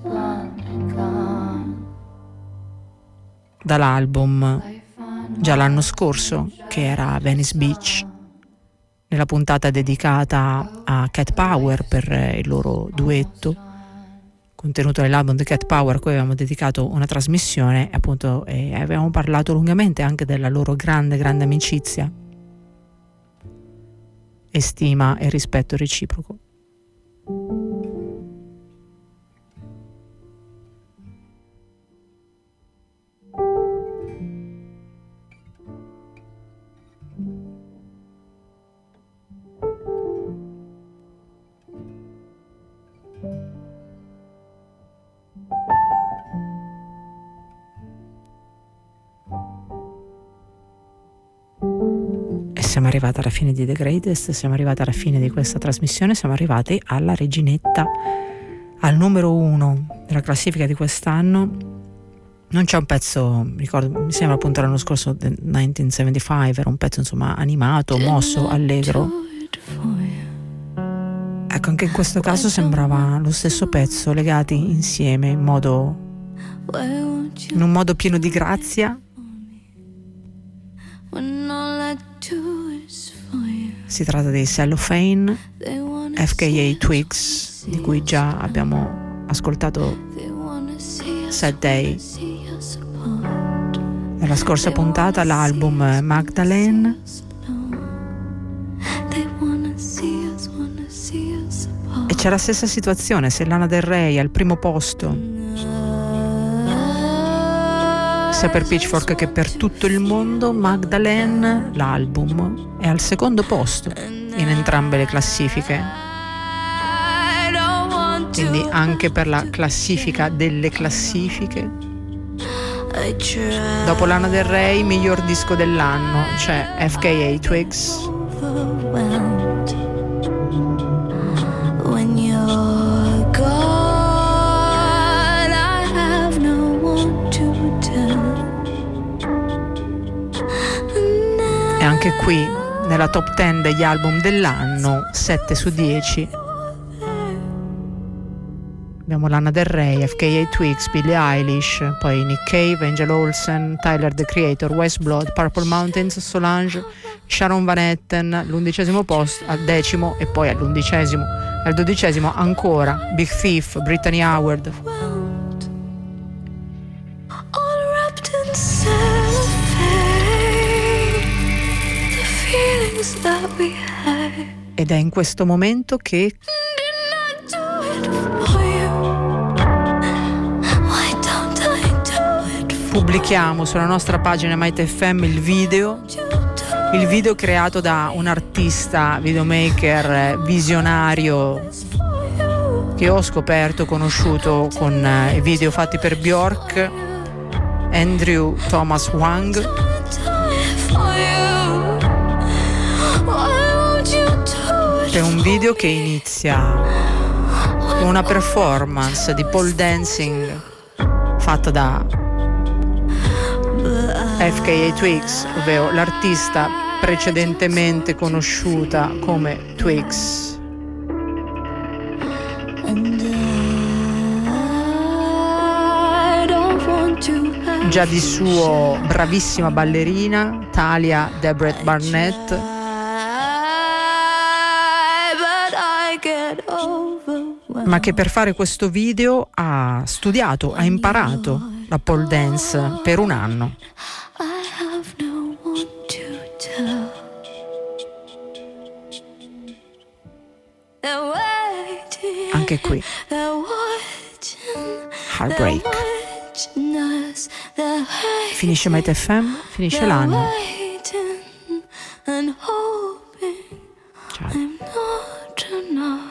dall'album già l'anno scorso, che era Venice Beach, nella puntata dedicata a Cat Power per il loro duetto contenuto nell'album The Cat Power, a cui avevamo dedicato una trasmissione, appunto, e avevamo parlato lungamente anche della loro grande amicizia. e stima e rispetto reciproco. Siamo arrivati alla fine di The Greatest, siamo arrivati alla fine di questa trasmissione, siamo arrivati alla reginetta, al numero 1 della classifica di quest'anno. Non c'è un pezzo, ricordo, mi sembra appunto l'anno scorso, 1975, era un pezzo insomma animato, mosso, allegro. Ecco, anche in questo caso sembrava lo stesso pezzo, legati insieme in un modo pieno di grazia. Si tratta di Cellophane, FKA Twigs, di cui già abbiamo ascoltato Sad Day nella scorsa puntata, l'album Magdalene. E c'è la stessa situazione, se Lana Del Rey al primo posto sia per Pitchfork che per tutto il mondo, Magdalene, l'album, è al secondo posto in entrambe le classifiche. Quindi anche per la classifica delle classifiche, dopo Lana Del Rey, miglior disco dell'anno c'è FKA Twigs. E anche qui nella top 10 degli album dell'anno, 7 su 10 abbiamo Lana Del Rey, FKA Twigs, Billie Eilish, poi Nick Cave, Angel Olsen, Tyler the Creator, West Blood, Purple Mountains, Solange, Sharon Van Etten, all'11° posto, al 10° e poi all'11° e al 12° ancora Big Thief, Brittany Howard. Ed è in questo momento che pubblichiamo sulla nostra pagina Might FM il video creato da un artista videomaker visionario che ho scoperto, conosciuto con i video fatti per Bjork, Andrew Thomas Wang. C'è un video che inizia con una performance di pole dancing fatta da FKA Twigs, ovvero l'artista precedentemente conosciuta come Twigs. Già di suo bravissima ballerina, Talia Debret Barnett. Ma che per fare questo video ha studiato, ha imparato la pole dance per un anno. Anche qui Heartbreak. Finisce Might FM, finisce l'anno. Ciao.